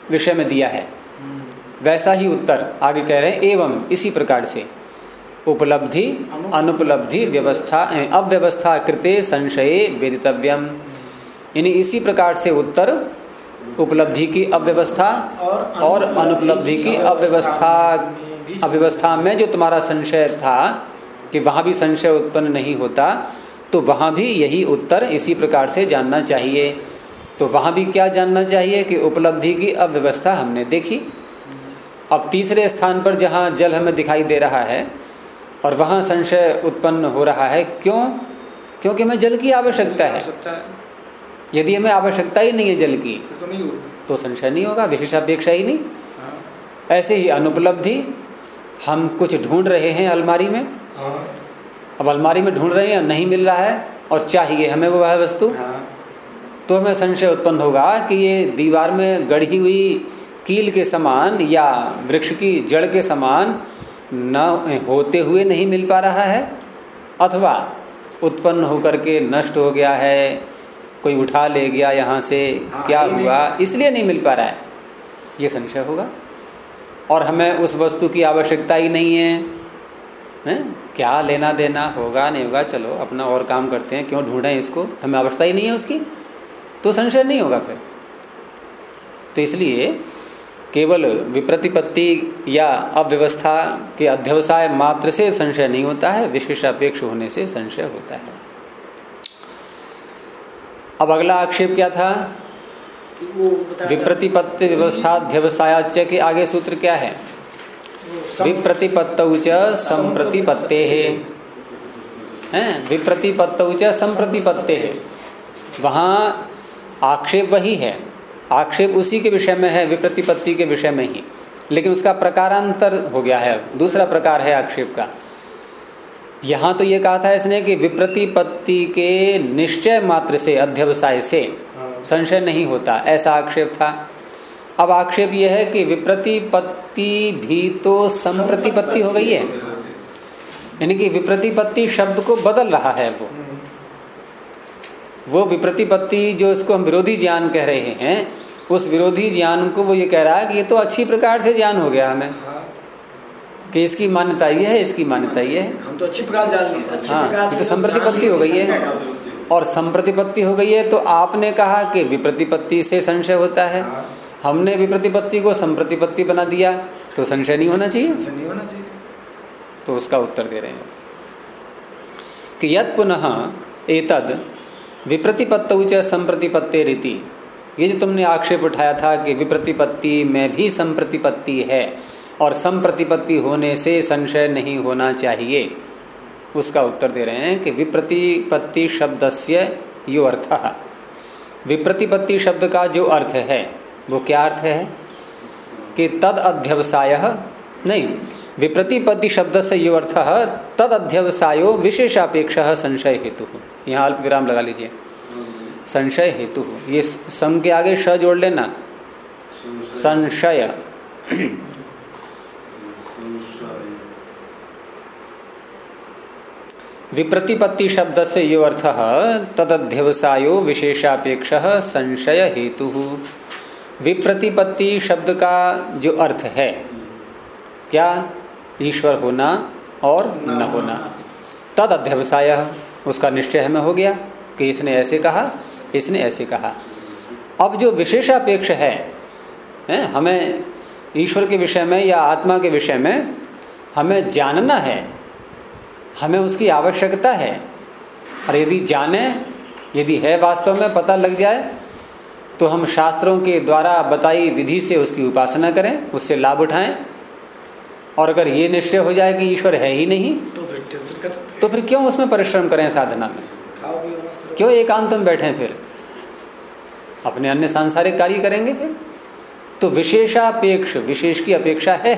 विषय में दिया है, वैसा ही उत्तर आगे कह रहे हैं। एवं इसी प्रकार से उपलब्धि अनुपलब्धि व्यवस्था अव्यवस्था कृते संशये वेदितव्यम, यानी इसी प्रकार से उत्तर उपलब्धि की अव्यवस्था और अनुपलब्धि की अव्यवस्था में जो तुम्हारा संशय था कि वहां भी संशय उत्पन्न नहीं होता, तो वहां भी यही उत्तर इसी प्रकार से जानना चाहिए। तो वहां भी क्या जानना चाहिए कि उपलब्धि की अव्यवस्था हमने देखी। अब तीसरे स्थान पर जहां जल हमें दिखाई दे रहा है और वहां संशय उत्पन्न हो रहा है, क्यों? क्योंकि हमें जल की आवश्यकता है। यदि हमें आवश्यकता ही नहीं है जल की तो संशय नहीं होगा, विशेषापेक्षा ही नहीं। ऐसे ही अनुपलब्धि, हम कुछ ढूंढ रहे हैं अलमारी में, अब अलमारी में ढूंढ रहे हैं, नहीं मिल रहा है और चाहिए हमें वो वह वस्तु, तो हमें संशय उत्पन्न होगा कि ये दीवार में गढ़ी हुई कील के समान या वृक्ष की जड़ के समान न होते हुए नहीं मिल पा रहा है, अथवा उत्पन्न होकर के नष्ट हो गया है, कोई उठा ले गया यहां से, क्या हुआ इसलिए नहीं मिल पा रहा है, ये संशय होगा। और हमें उस वस्तु की आवश्यकता ही नहीं है, क्या लेना देना होगा नहीं होगा, चलो अपना और काम करते हैं, क्यों ढूंढें इसको, हमें आवश्यकता ही नहीं है उसकी, तो संशय नहीं होगा फिर। तो इसलिए केवल विप्रतिपत्ति या अव्यवस्था के अध्यवसाय मात्र से संशय नहीं होता है, विशेषापेक्ष होने से संशय होता है। अब अगला आक्षेप क्या था? विप्रतिपत्ति व्यवस्थाध्यवसायाच्य के आगे सूत्र क्या है? विप्रतिपत्तौ च संप्रतिपत्तेः, विप्रतिपत्तौ च संप्रतिपत्तेः, वहां आक्षेप वही है, आक्षेप उसी के विषय में है, विप्रतिपत्ति के विषय में ही, लेकिन उसका प्रकारांतर हो गया है, दूसरा प्रकार है आक्षेप का। यहां तो ये कहा था इसने कि विप्रतिपत्ति के निश्चय मात्र से अध्यवसाय से संशय नहीं होता, ऐसा आक्षेप था। अब आक्षेप यह है कि विप्रतिपत्ति भी तो संप्रतिपत्ति हो गई है, यानी कि विप्रतिपत्ति शब्द को बदल रहा है। वो विप्रतिपत्ति जो इसको हम विरोधी ज्ञान कह रहे हैं, उस विरोधी ज्ञान को वो ये कह रहा है कि ये तो अच्छी प्रकार से ज्ञान हो गया हमें, कि इसकी मान्यता ये है, इसकी मान्यता ये है, हम तो अच्छी प्रकार जान लिए, अच्छी प्रकार से तो संप्रतिपत्ति हो गई है। और संप्रतिपत्ति हो गई है तो आपने कहा कि विप्रतिपत्ति से संशय होता है, हमने विप्रतिपत्ति को संप्रतिपत्ति बना दिया, तो संशय नहीं होना चाहिए, नहीं होना चाहिए। तो उसका उत्तर दे रहे हैं कि यत् पुनः एतद विप्रतिपत्तौ च संप्रतिपत्तेरिति, ये जो तुमने आक्षेप उठाया था कि विप्रतिपत्ति में भी संप्रतिपत्ति है और संप्रतिपत्ति होने से संशय नहीं होना चाहिए, उसका उत्तर दे रहे हैं कि विप्रतिपत्ति शब्दस्य यो अर्थः, विप्रतिपत्ति शब्द का जो अर्थ है वो क्या अर्थ है कि तद अध्यवसायः, नहीं, विप्रतिपत्ति शब्द से यो अर्थः तद अध्यवसायो विशेषापेक्षः संशय हेतु। यहाँ अल्प विराम लगा लीजिए, संशय हेतु, ये सम के आगे श जोड़ लेना, संशय। विप्रतिपत्ति शब्द से यो अर्थः तदध्यवसायो विशेषापेक्षः संशय हेतु। विप्रतिपत्ति शब्द का जो अर्थ है क्या? ईश्वर होना और न होना। तद अध्यवसाय, उसका निश्चय हमें हो गया कि इसने ऐसे कहा, इसने ऐसे कहा। अब जो विशेषापेक्ष है, हमें ईश्वर के विषय में या आत्मा के विषय में हमें जानना है, हमें उसकी आवश्यकता है, और यदि जाने, यदि है वास्तव में पता लग जाए, तो हम शास्त्रों के द्वारा बताई विधि से उसकी उपासना करें, उससे लाभ उठाएं। और अगर ये निश्चय हो जाए कि ईश्वर है ही नहीं, तो फिर क्यों उसमें परिश्रम करें साधना में, क्यों एकांत में बैठें, फिर अपने अन्य सांसारिक कार्य करेंगे फिर। तो विशेषापेक्ष, विशेष की अपेक्षा है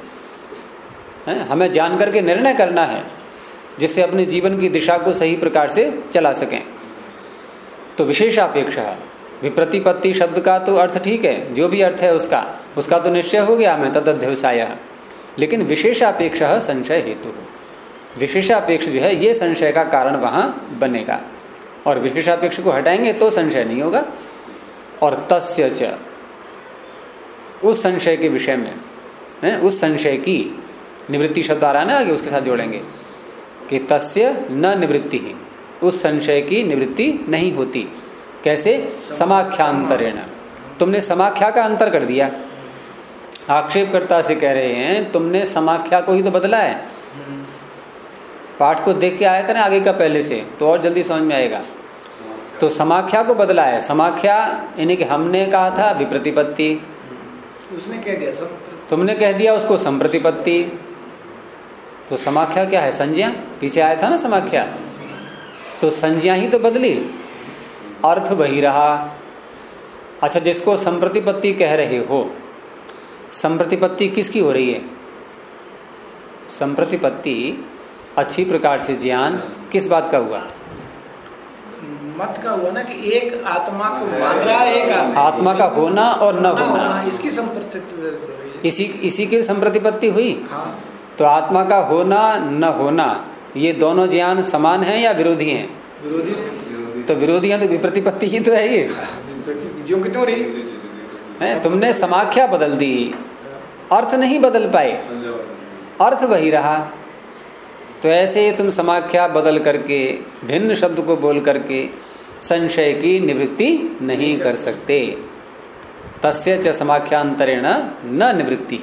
हमें जान करके निर्णय करना है, जिससे अपने जीवन की दिशा को सही प्रकार से चला सकें। तो विशेषापेक्षा, विप्रतिपत्ति शब्द का तो अर्थ ठीक है, जो भी अर्थ है उसका तो निश्चय हो गया हमें, तदध्यवसाय। लेकिन विशेषापेक्षा संशय हेतु, विशेषापेक्ष जो है ये संशय का कारण वहां बनेगा, और विशेषापेक्ष को हटाएंगे तो संशय नहीं होगा। और तस्य च, उस संशय के विषय में है, उस संशय की निवृत्ति शब्द आ रहा है ना आगे, उसके साथ जोड़ेंगे कि तस्य न निवृत्ति ही, उस संशय की निवृत्ति नहीं होती। कैसे? समाख्यांतरेण। तुमने समाख्या का अंतर कर दिया। आक्षेपकर्ता से कह रहे हैं तुमने समाख्या को ही तो बदला है। पाठ को देख के आया करें आगे का पहले से, तो और जल्दी समझ में आएगा। तो समाख्या को बदला है। समाख्या यानी कि हमने कहा था विप्रतिपत्ति, उसने कह दिया तुमने कह दिया उसको संप्रतिपत्ति। तो समाख्या क्या है? संज्ञा। पीछे आया था ना समाख्या, तो संज्ञा ही तो बदली, अर्थ वही रहा। अच्छा, जिसको संप्रतिपत्ति कह रहे हो, संप्रतिपत्ति किसकी हो रही है? संप्रतिपत्ति अच्छी प्रकार से ज्ञान किस बात का हुआ? मत का हुआ ना कि एक आत्मा को मान रहा है, एक आत्मा का होना और न होना, इसकी संप्रतिपत्ति, इसी की संप्रतिपत्ति हुई। हाँ। तो आत्मा का होना न होना, ये दोनों ज्ञान समान हैं या विरोधी हैं? विरोधी। तो विरोधी हैं तो विप्रतिपत्ति ही तो है ये। जो कि तो रही है, तुमने समाख्या बदल दी, अर्थ नहीं बदल पाए, अर्थ वही रहा। तो ऐसे तुम समाख्या बदल करके भिन्न शब्द को बोल करके संशय की निवृत्ति नहीं कर सकते। तस्य च समाख्यांतरेण न निवृत्ति।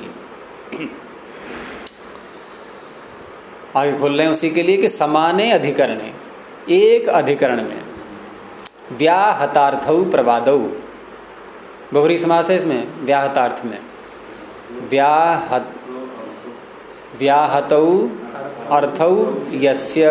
आगे खोल रहे हैं उसी के लिए कि समाने अधिकरणे, एक अधिकरण में व्याहतार्थौ प्रवादौ, बहुरी समास है इसमें, व्याहतार्थ में व्याहतौ अर्थौ यस्य,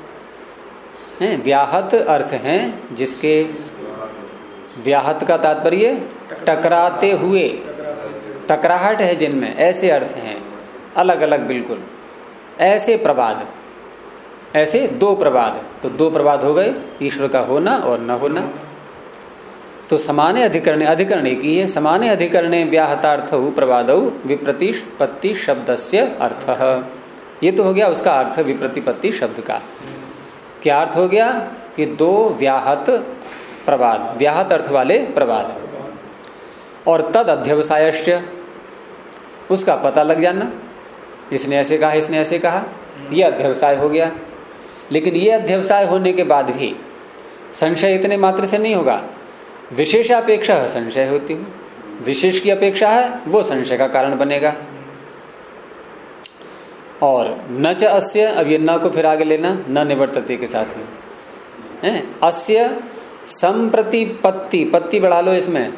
व्याहत अर्थ हैं जिसके, व्याहत का तात्पर्य टकराते हुए, टकराहट है जिनमें, ऐसे अर्थ हैं अलग अलग बिल्कुल। ऐसे प्रवाद, ऐसे दो प्रवाद, तो दो प्रवाद हो गए, ईश्वर का होना और न होना। तो समाने अधिकरणे, अधिकरण एक ही है, समाने अधिकरणे व्याहतार्थ प्रवादौ विप्रतिपत्ति शब्दस्य अर्थः। ये तो हो गया उसका अर्थ विप्रतिपत्ति शब्द का। क्या अर्थ हो गया कि दो व्याहत प्रवाद, व्याहत अर्थ वाले प्रवाद, और तद अध्यवसायश्च, उसका पता लग जाना, इसने ऐसे कहा इसने ऐसे कहा, यह अध्यवसाय हो गया। लेकिन यह अध्यवसाय होने के बाद भी संशय इतने मात्र से नहीं होगा, विशेषापेक्षा संशय होती है, विशेष की अपेक्षा है वो संशय का कारण बनेगा। और न च अस्य, अब ये न को फिर आगे लेना, न निवर्तते के साथ में, अस्य संप्रतिपत्ति, पत्ती बढ़ा लो इसमें,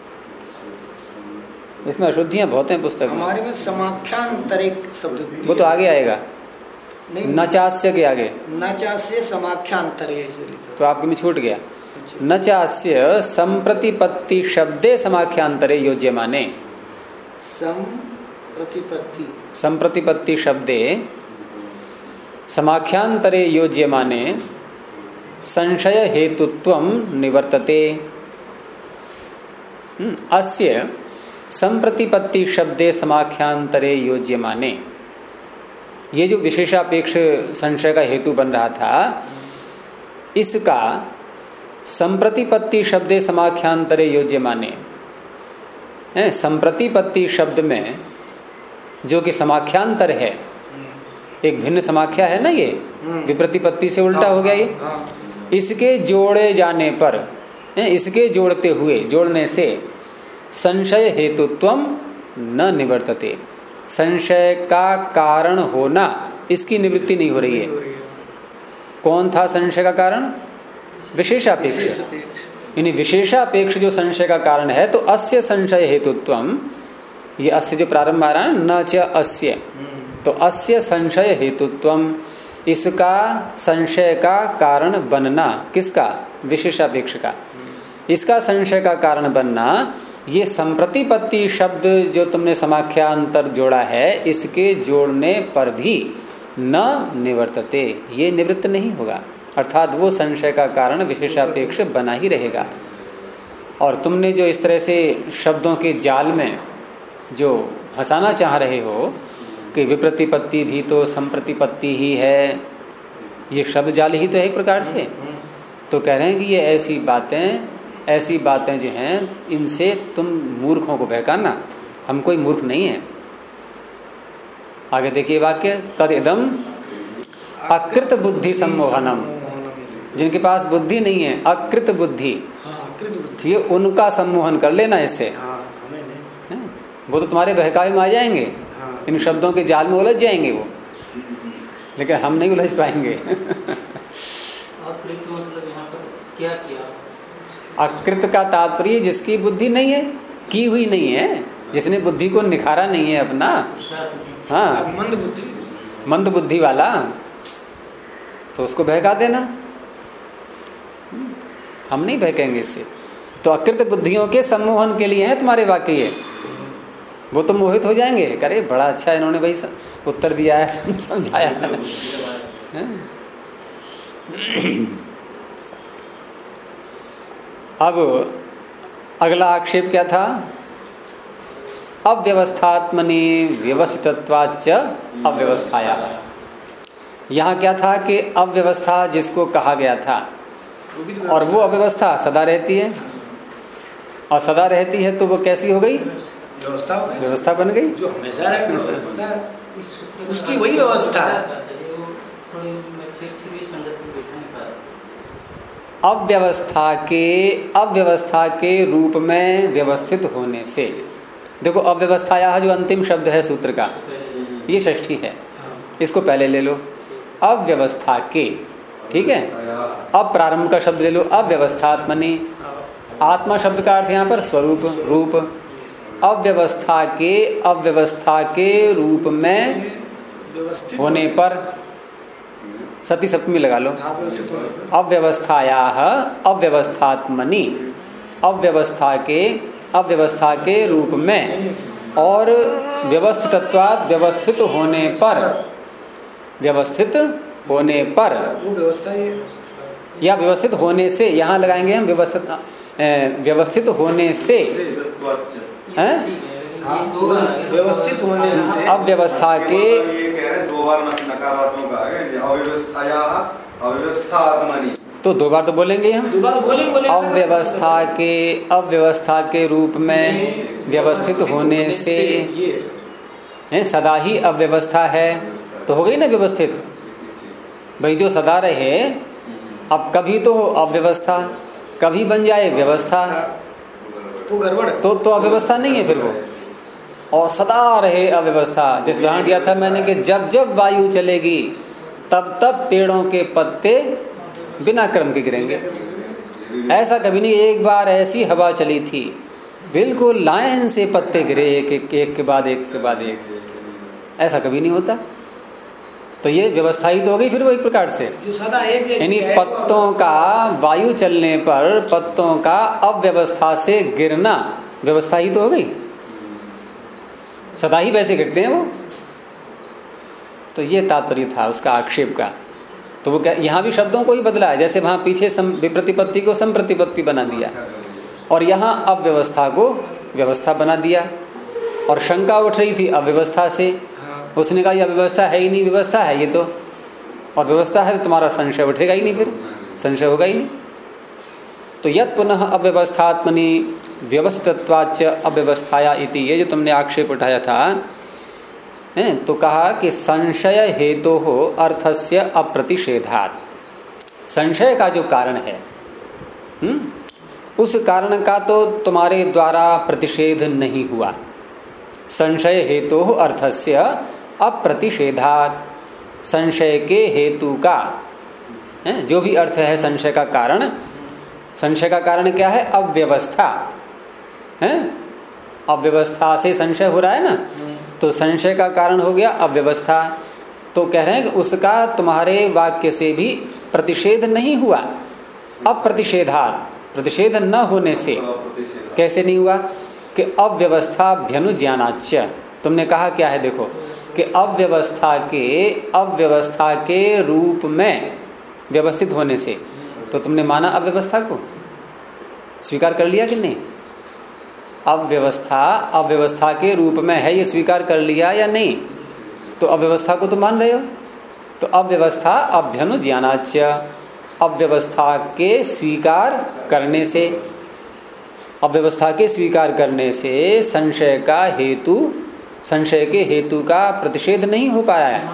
इसमें अशुद्धियां बहुत हैं पुस्तक में। हमारे में समाख्यांतरिक शब्द, वो तो आगे आएगा, न चास्य के आगे, न चास्य समाख्यांतरे से लिखा, तो आपके में छूट गया। न चास्य संप्रतिपत्ति शब्दे समाख्यांतरे योज्यमाने, संप्रतिपत्ति शब्दे समाख्यांतरे योज्यमाने संशय हेतुत्वं निवर्तते। अस्य संप्रतिपत्ति शब्दे समाख्यांतरे योज्यमाने, ये जो विशेषापेक्ष संशय का हेतु बन रहा था, इसका संप्रतिपत्ति शब्दे समाख्यांतरे योज्यमाने, संप्रतिपत्ति शब्द में जो कि समाख्यांतर है, एक भिन्न समाख्या है ना, ये विप्रतिपत्ति से उल्टा हो गया ये, इसके जोड़े जाने पर, इसके जोड़ते हुए, जोड़ने से संशय हेतुत्वम न निवर्तते, संशय का कारण होना इसकी निवृत्ति नहीं हो रही है। कौन था संशय का कारण? विशेषापेक्ष, यानी विशेषापेक्ष जो संशय का कारण है। तो अस्य संशय हेतुत्वम, ये अस्य जो प्रारंभ आ रहा है न च अस्य, तो अस्य संशय हेतुत्वम, इसका संशय का कारण बनना, किसका? विशेषापेक्ष का, इसका संशय का कारण बनना, ये संप्रतिपत्ति शब्द जो तुमने समाख्यांतर जोड़ा है, इसके जोड़ने पर भी न निवर्तते, ये निवृत्त नहीं होगा, अर्थात वो संशय का कारण विशेषापेक्ष बना ही रहेगा। और तुमने जो इस तरह से शब्दों के जाल में जो फंसाना चाह रहे हो कि विप्रतिपत्ति भी तो संप्रतिपत्ति ही है, ये शब्द जाल ही तो है एक प्रकार से, तो कह रहे हैं कि ये ऐसी बातें जो हैं, इनसे तुम मूर्खों को बहकाना, हम कोई मूर्ख नहीं है। आगे देखिए वाक्य, तदिदम अकृत बुद्धि सम्मोहनम, जिनके पास बुद्धि नहीं है, अकृत बुद्धि, ये उनका सम्मोहन कर लेना इससे। वो तो तुम्हारे बहकावे में आ जाएंगे, इन शब्दों के जाल में उलझ जाएंगे वो, लेकिन हम नहीं उलझ पाएंगे। अकृत मतलब यहाँ पर क्या किया? अकृत का तात्पर्य जिसकी बुद्धि नहीं है, की हुई नहीं है, जिसने बुद्धि को निखारा नहीं है अपना। हाँ, मंद बुद्धि वाला, तो उसको बहका देना। हम नहीं बहकेंगे इससे। तो अकृत बुद्धियों के सम्मोहन के लिए है तुम्हारे वाक्य ये। वो तो मोहित हो जाएंगे, अरे बड़ा अच्छा इन्होंने भाई उत्तर दिया है, समझाया है। अब अगला आक्षेप क्या था? अव्यवस्थात्मनि व्यवस्थितत्वाच्च अव्यवस्थाया। यहां क्या था कि अव्यवस्था जिसको कहा गया था, और वो अव्यवस्था सदा रहती है, और सदा रहती है तो वो कैसी हो गई? व्यवस्था बन गई, जो हमेशा व्यवस्था, उसकी वही व्यवस्था है। अव्यवस्था के रूप में व्यवस्थित होने से, देखो अव्यवस्थाया जो अंतिम शब्द है सूत्र का, ये षष्ठी है, इसको पहले ले लो। अव्यवस्था के, ठीक है। अब प्रारंभ का शब्द ले लो, अव्यवस्थात्मनि। आत्मा शब्द का अर्थ यहाँ पर स्वरूप, रूप। अव्यवस्था के रूप में होने पर, सती सप्तमी लगा लो। अव्यवस्थायाः अव्यवस्थात्मनि, अव्यवस्था के रूप में, और व्यवस्थितत्वात् व्यवस्थित होने पर, व्यवस्थित होने पर, वो व्यवस्था या व्यवस्थित होने से, यहां लगाएंगे हम व्यवस्थित होने से, व्यवस्थित होने से। अव्यवस्था के, ये कह रहे हैं दो बार नकारात्मक आ गए, अव्यवस्थात्मनि, तो दो बार तो बोलेंगे हम। बोलेंगे। अव्यवस्था के रूप में व्यवस्थित होने से, सदा ही अव्यवस्था है, तो हो गई ना व्यवस्थित। भाई जो सदा रहे, अब कभी तो हो अव्यवस्था, कभी बन जाए व्यवस्था, तो गड़बड़, तो अव्यवस्था नहीं है फिर वो। और सदा रहे अव्यवस्था, जिस उदाहरण दिया था मैंने कि जब जब वायु चलेगी तब तब पेड़ों के पत्ते बिना क्रम के गिरेंगे। ऐसा कभी नहीं, एक बार ऐसी हवा चली थी, बिल्कुल लाइन से पत्ते गिरे, एक के बाद एक, ऐसा कभी नहीं होता। तो ये व्यवस्था ही तो हो गई फिर वो एक प्रकार से, यानी पत्तों का वायु चलने पर पत्तों का अव्यवस्था से गिरना व्यवस्था ही तो हो गई, सदा ही वैसे गिरते हैं वो। तो ये तात्पर्य था उसका आक्षेप का। तो वो यहां भी शब्दों को ही बदला है, जैसे वहां पीछे विप्रतिपत्ति को संप्रतिपत्ति बना दिया, और यहां अव्यवस्था को व्यवस्था बना दिया। और शंका उठ रही थी अव्यवस्था से, उसने कहा यह व्यवस्था है ही नहीं, व्यवस्था है ये तो, और व्यवस्था है तो तुम्हारा संशय उठेगा ही नहीं, फिर संशय होगा ही नहीं। तो यत् पुनः अव्यवस्थात्मनि व्यवस्थितत्वाच्च अव्यवस्थाया इति, ये जो तुमने आक्षेप उठाया था, तो कहा कि संशय हेतु हो अर्थस्य अप्रतिषेधात्, संशय का जो कारण है, उस कारण का तो तुम्हारे द्वारा प्रतिषेध नहीं हुआ। संशय हेतु अर्थस्य अप्रतिषेधात्, संशय के हेतु का, जो भी अर्थ है संशय का कारण, संशय का कारण क्या है? अव्यवस्था है, अव्यवस्था से संशय हो रहा है ना, तो संशय का कारण हो गया अव्यवस्था। तो कह रहे हैं कि उसका तुम्हारे वाक्य से भी प्रतिषेध नहीं हुआ। अप्रतिषेधात्, प्रतिषेध न होने से कैसे नहीं हुआ? कि अव्यवस्थाभ्यनुज्ञानाच्च, तुमने कहा क्या है देखो, कि अव्यवस्था के रूप में व्यवस्थित होने से, तो तुमने माना अव्यवस्था को, स्वीकार कर लिया कि नहीं? अव्यवस्था के रूप में है, ये स्वीकार कर लिया या नहीं? तो अव्यवस्था को तो मान रहे हो। तो अव्यवस्था अभ्यनुज्ञानाच्च, अव्यवस्था के स्वीकार करने से, अव्यवस्था के स्वीकार करने से संशय के हेतु का प्रतिषेध नहीं हो पाया है।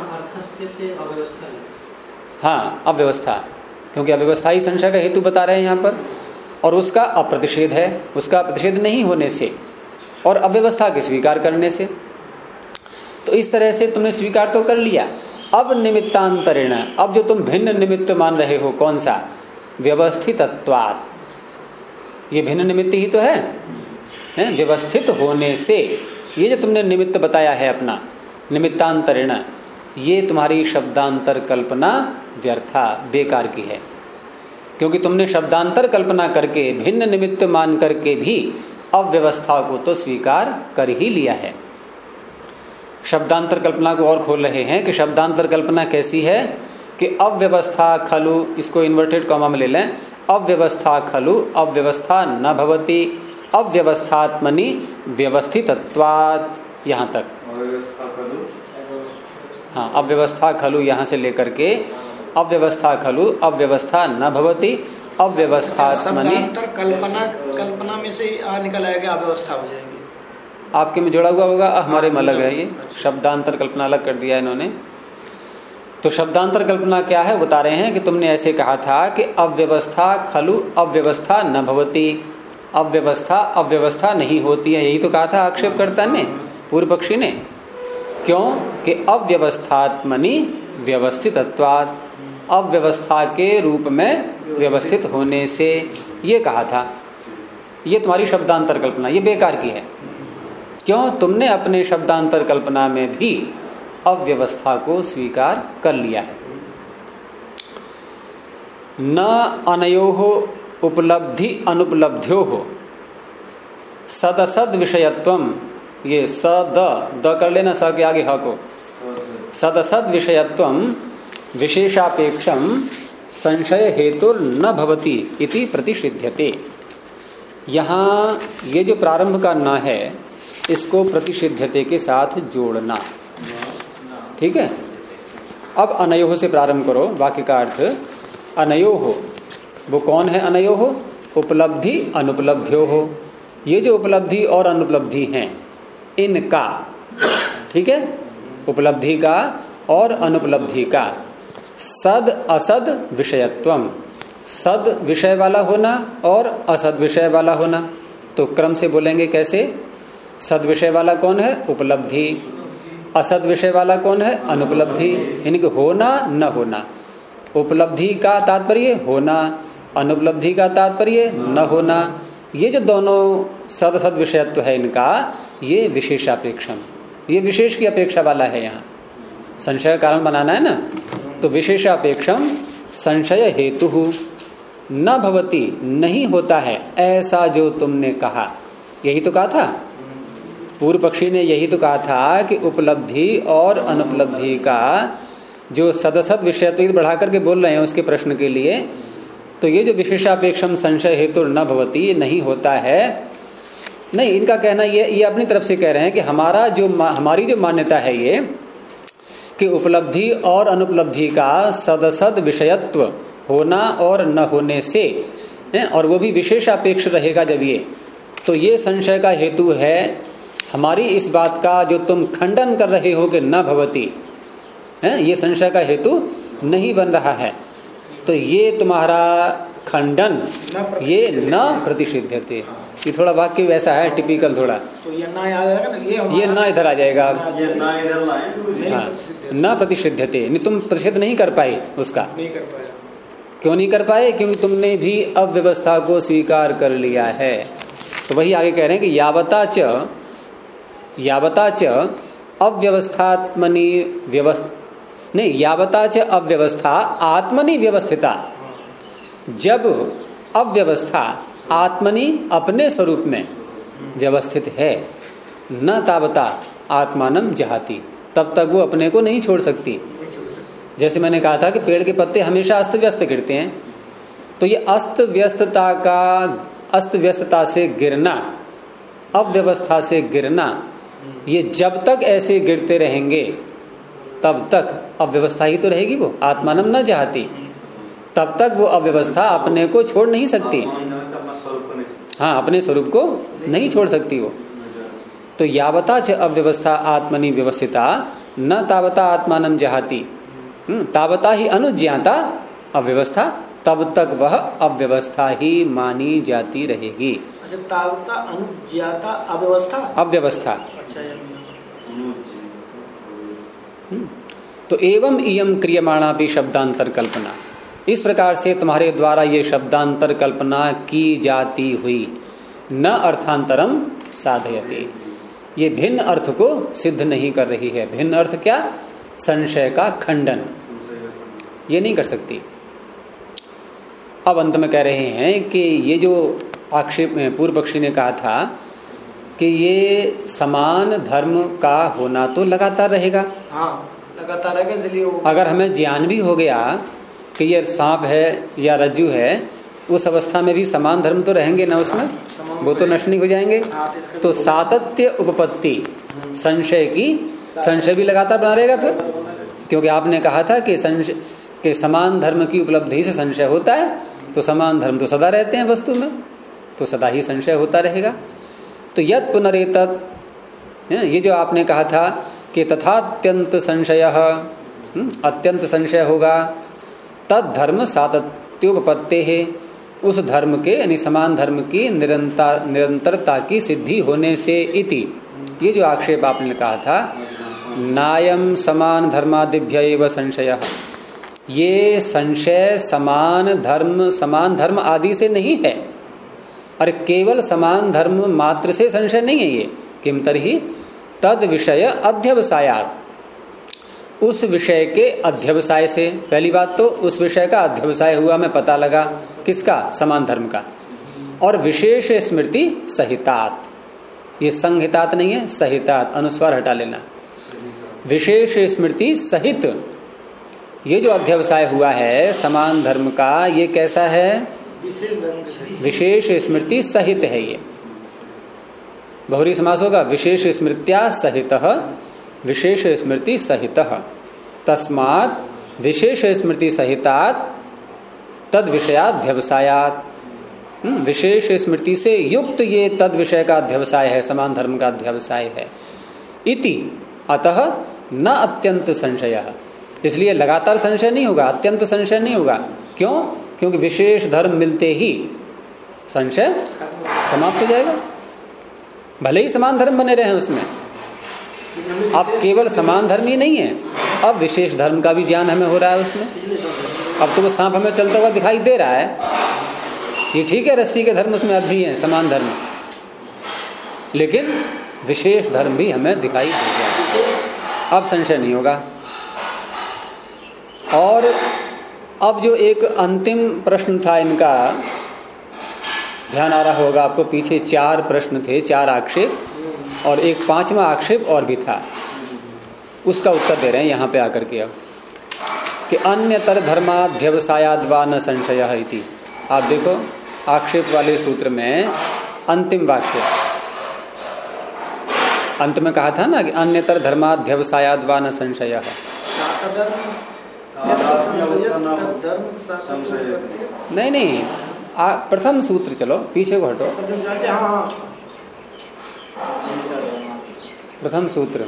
हाँ, अव्यवस्था, क्योंकि अव्यवस्था ही संशय का हेतु बता रहे हैं यहाँ पर, और उसका अप्रतिषेध है, उसका प्रतिषेध नहीं होने से और अव्यवस्था के स्वीकार करने से। तो इस तरह से तुमने स्वीकार तो कर लिया। अब निमित्तांतरेण, अब जो तुम भिन्न निमित्त मान रहे हो, कौन सा? व्यवस्थितत्वात्, ये भिन्न निमित्त ही तो है? व्यवस्थित होने से, ये जो तुमने निमित्त बताया है अपना निमित्तांतरेण, ये तुम्हारी शब्दांतर कल्पना व्यर्था, बेकार की है। क्योंकि तुमने शब्दांतर कल्पना करके भिन्न निमित्त मान करके भी अव्यवस्था को तो स्वीकार कर ही लिया है। शब्दांतर कल्पना को और खोल रहे हैं कि शब्दांतर कल्पना कैसी है कि अव्यवस्था खलु, इसको इन्वर्टेड कॉमा में ले लें, अव्यवस्था खलु अव्यवस्था न भवति अव्यवस्थात्मनि व्यवस्थितत्वात्, यहां तक। हाँ, अव्यवस्था खलु यहां से लेकर के अव्यवस्था खलु अव्यवस्था न भवति अव्यवस्थात्मनि। कल्पना में से निकल आएगा, अव्यवस्था हो जाएगी। आपके में जोड़ा हुआ होगा, हमारे में अलग है। ये शब्दांतर कल्पना अलग कर दिया इन्होंने। तो शब्दांतर कल्पना क्या है बता रहे हैं कि तुमने ऐसे कहा था कि अव्यवस्था खलु अव्यवस्था न भवति, अव्यवस्था नहीं होती है, यही तो कहा था आक्षेपकर्ता ने, पूर्व पक्षी ने। क्यों? कि अव्यवस्थात्मनि व्यवस्थितत्वात्, अव्यवस्था के रूप में व्यवस्थित होने से, ये कहा था। ये तुम्हारी शब्दांतर कल्पना, ये बेकार की है। क्यों? तुमने अपने शब्दांतर कल्पना में भी अव्यवस्था को स्वीकार कर लिया है। न अनयोः उपलब्धि अनुपलब्ध्योः सदसद विषयत्वम, ये द कर लेना, स के आगे ह को, सदसद विषयत्वम विशेषापेक्षम संशय हेतु न भवति इति प्रतिषिध्यते। यहां ये जो प्रारंभ का न है, इसको प्रतिषिध्यते के साथ जोड़ना, ठीक है। अब अनयोः से प्रारंभ करो, वाक्य का अर्थ अनयोः, वो कौन है अनयोः? उपलब्धि अनुपलब्ध्योः, ये जो उपलब्धि और अनुपलब्धि हैं इनका, ठीक है, उपलब्धि का और अनुपलब्धि का सद असद विषयत्वम, सद विषय वाला होना और असद विषय वाला होना। तो क्रम से बोलेंगे कैसे? सद विषय वाला कौन है? उपलब्धि। असद विषय वाला कौन है? अनुपलब्धि। इनके होना न होना, उपलब्धि का तात्पर्य होना, अनुपलब्धि का तात्पर्य न होना। ये जो दोनों सद सद विषयत्व है इनका, ये विशेषापेक्षम, ये विशेष की अपेक्षा वाला है। यहाँ संशय का कारण बनाना है ना, तो विशेषापेक्षम संशय हेतु न भवति, नहीं होता है ऐसा जो तुमने कहा। यही तो कहा था पूर्व पक्षी ने, यही तो कहा था कि उपलब्धि और अनुपलब्धि का जो सदसद विषयत्व बढ़ा करके बोल रहे हैं उसके प्रश्न के लिए, तो ये जो विशेषापेक्षम संशय हेतु न भवति, ये नहीं होता है। नहीं, इनका कहना ये अपनी तरफ से कह रहे हैं कि हमारी जो मान्यता है ये कि उपलब्धि और अनुपलब्धि का सदसद विषयत्व होना और न होने से, और वो भी विशेषापेक्ष रहेगा जब ये, तो ये संशय का हेतु है। हमारी इस बात का जो तुम खंडन कर रहे हो कि न भवति, ये संशय का हेतु नहीं बन रहा है, तो ये तुम्हारा खंडन ये न प्रतिषिध्यते। ये थोड़ा वाक्य वैसा है टिपिकल थोड़ा, तो ये ना याद आएगा ना, ये ना इधर आ जाएगा। हाँ, न प्रतिषिध्यते, नहीं तुम प्रतिषेध नहीं कर पाए उसका। नहीं कर पाया। क्यों नहीं कर पाए? क्योंकि तुमने भी अव्यवस्था को स्वीकार कर लिया है। तो वही आगे कह रहे हैं कि यावता च अव्यवस्थात्मनि यावता च अव्यवस्था आत्मनि व्यवस्थिता, जब अव्यवस्था आत्मनि अपने स्वरूप में व्यवस्थित है, न तावता आत्मानम जहाती, तब तक वो अपने को नहीं छोड़ सकती। जैसे मैंने कहा था कि पेड़ के पत्ते हमेशा अस्त व्यस्त गिरते हैं, तो ये अस्त व्यस्तता से गिरना, अव्यवस्था से गिरना, ये जब तक ऐसे गिरते रहेंगे तब तक अव्यवस्था ही तो रहेगी। वो आत्मानम न चाहती, तब तक वो अव्यवस्था अपने को छोड़ नहीं सकती। हाँ, अपने स्वरूप को नहीं छोड़ सकती वो। तो यावता च अव्यवस्था आत्मनि व्यवस्थिता न तावता आत्मानं जहाति, तावता ही अनुज्ञाता अव्यवस्था, तब तक वह अव्यवस्था ही मानी जाती रहेगी। अच्छा, तावता अनुज्ञाता अव्यवस्था, अव्यवस्था। अच्छा, तो एवं इयम क्रियमाणा भी शब्दांतर कल्पना, इस प्रकार से तुम्हारे द्वारा ये शब्दांतर कल्पना की जाती हुई, न अर्थांतरम साधयते, ये भिन्न अर्थ को सिद्ध नहीं कर रही है। भिन्न अर्थ क्या? संशय का खंडन, ये नहीं कर सकती। अब अंत में कह रहे हैं कि ये जो आक्षेप में पूर्व पक्षी ने कहा था कि ये समान धर्म का होना तो लगातार रहेगा। हाँ, लगातार रहेगा, इसलिए अगर हमें ज्ञान भी हो गया कि ये सांप है या रज्जू है, उस अवस्था में भी समान धर्म तो रहेंगे ना उसमें, वो तो नष्ट नहीं हो जाएंगे। तो सातत्य उपपत्ति संशय की, संशय भी लगातार बना रहेगा फिर, क्योंकि आपने कहा था कि संशय के समान धर्म की उपलब्धि से संशय होता है, तो समान धर्म तो सदा रहते हैं वस्तु में, तो सदा ही संशय होता रहेगा। तो यत् पुनरेतत्, ये जो आपने कहा था कि तथात्यंत संशय, अत्यंत संशय होगा, तद धर्म सातत्योपपत्ते है, उस धर्म के यानी समान धर्म की निरंतरता की सिद्धि होने से इति, ये जो आक्षेप आपने कहा था, नायम समान धर्मादिभ्य एव संशय, ये संशय समान धर्म आदि से नहीं है। अरे केवल समान धर्म मात्र से संशय नहीं है ये, किम तरहि तद विषय अध्यवसायात्, उस विषय के अध्यवसाय से, पहली बात तो उस विषय का अध्यवसाय हुआ, में पता लगा किसका? समान धर्म का। और विशेष स्मृति सहितात, ये संहितात नहीं है, सहितात, अनुस्वार हटा लेना, विशेष स्मृति सहित, ये जो अध्यवसाय हुआ है समान धर्म का, ये कैसा है? विशेष स्मृति सहित है। ये बहुरी समास होगा, विशेष स्मृत्या सहितः, विशेष स्मृति सहितः, तस्मात् विशेष स्मृति सहितात तद विषयाध्यवसायात, विशेष स्मृति से युक्त ये तद विषय का अध्यवसाय है, समान धर्म का अध्यवसाय है। इति अतः न अत्यंत संशय, इसलिए लगातार संशय नहीं होगा, अत्यंत संशय नहीं होगा। क्यों? क्योंकि विशेष धर्म मिलते ही संशय समाप्त हो जाएगा, भले ही समान धर्म बने रहे उसमें। अब केवल समान धर्म ही नहीं है, अब विशेष धर्म का भी ज्ञान हमें हो रहा है उसमें। अब तो वो सांप हमें चलता हुआ दिखाई दे रहा है, ये ठीक है, रस्सी के धर्म उसमें अब भी है, समान धर्म, लेकिन विशेष धर्म भी हमें दिखाई दे गया, अब संशय नहीं होगा। और अब जो एक अंतिम प्रश्न था इनका, ध्यान आ रहा होगा आपको, पीछे 4 प्रश्न थे, 4 आक्षेप, और एक 5वां आक्षेप और भी था, उसका उत्तर दे रहे हैं यहाँ पे आकर के अब, कि अन्यतर धर्माध्यवसायाद्वा न संशयः इति। आप देखो आक्षेप वाले सूत्र में अंतिम वाक्य, अंत में कहा था ना कि अन्यतर धर्माध्यवसायाद्वा न संशयः, नहीं, प्रथम सूत्र, चलो पीछे को हटो, प्रथम सूत्र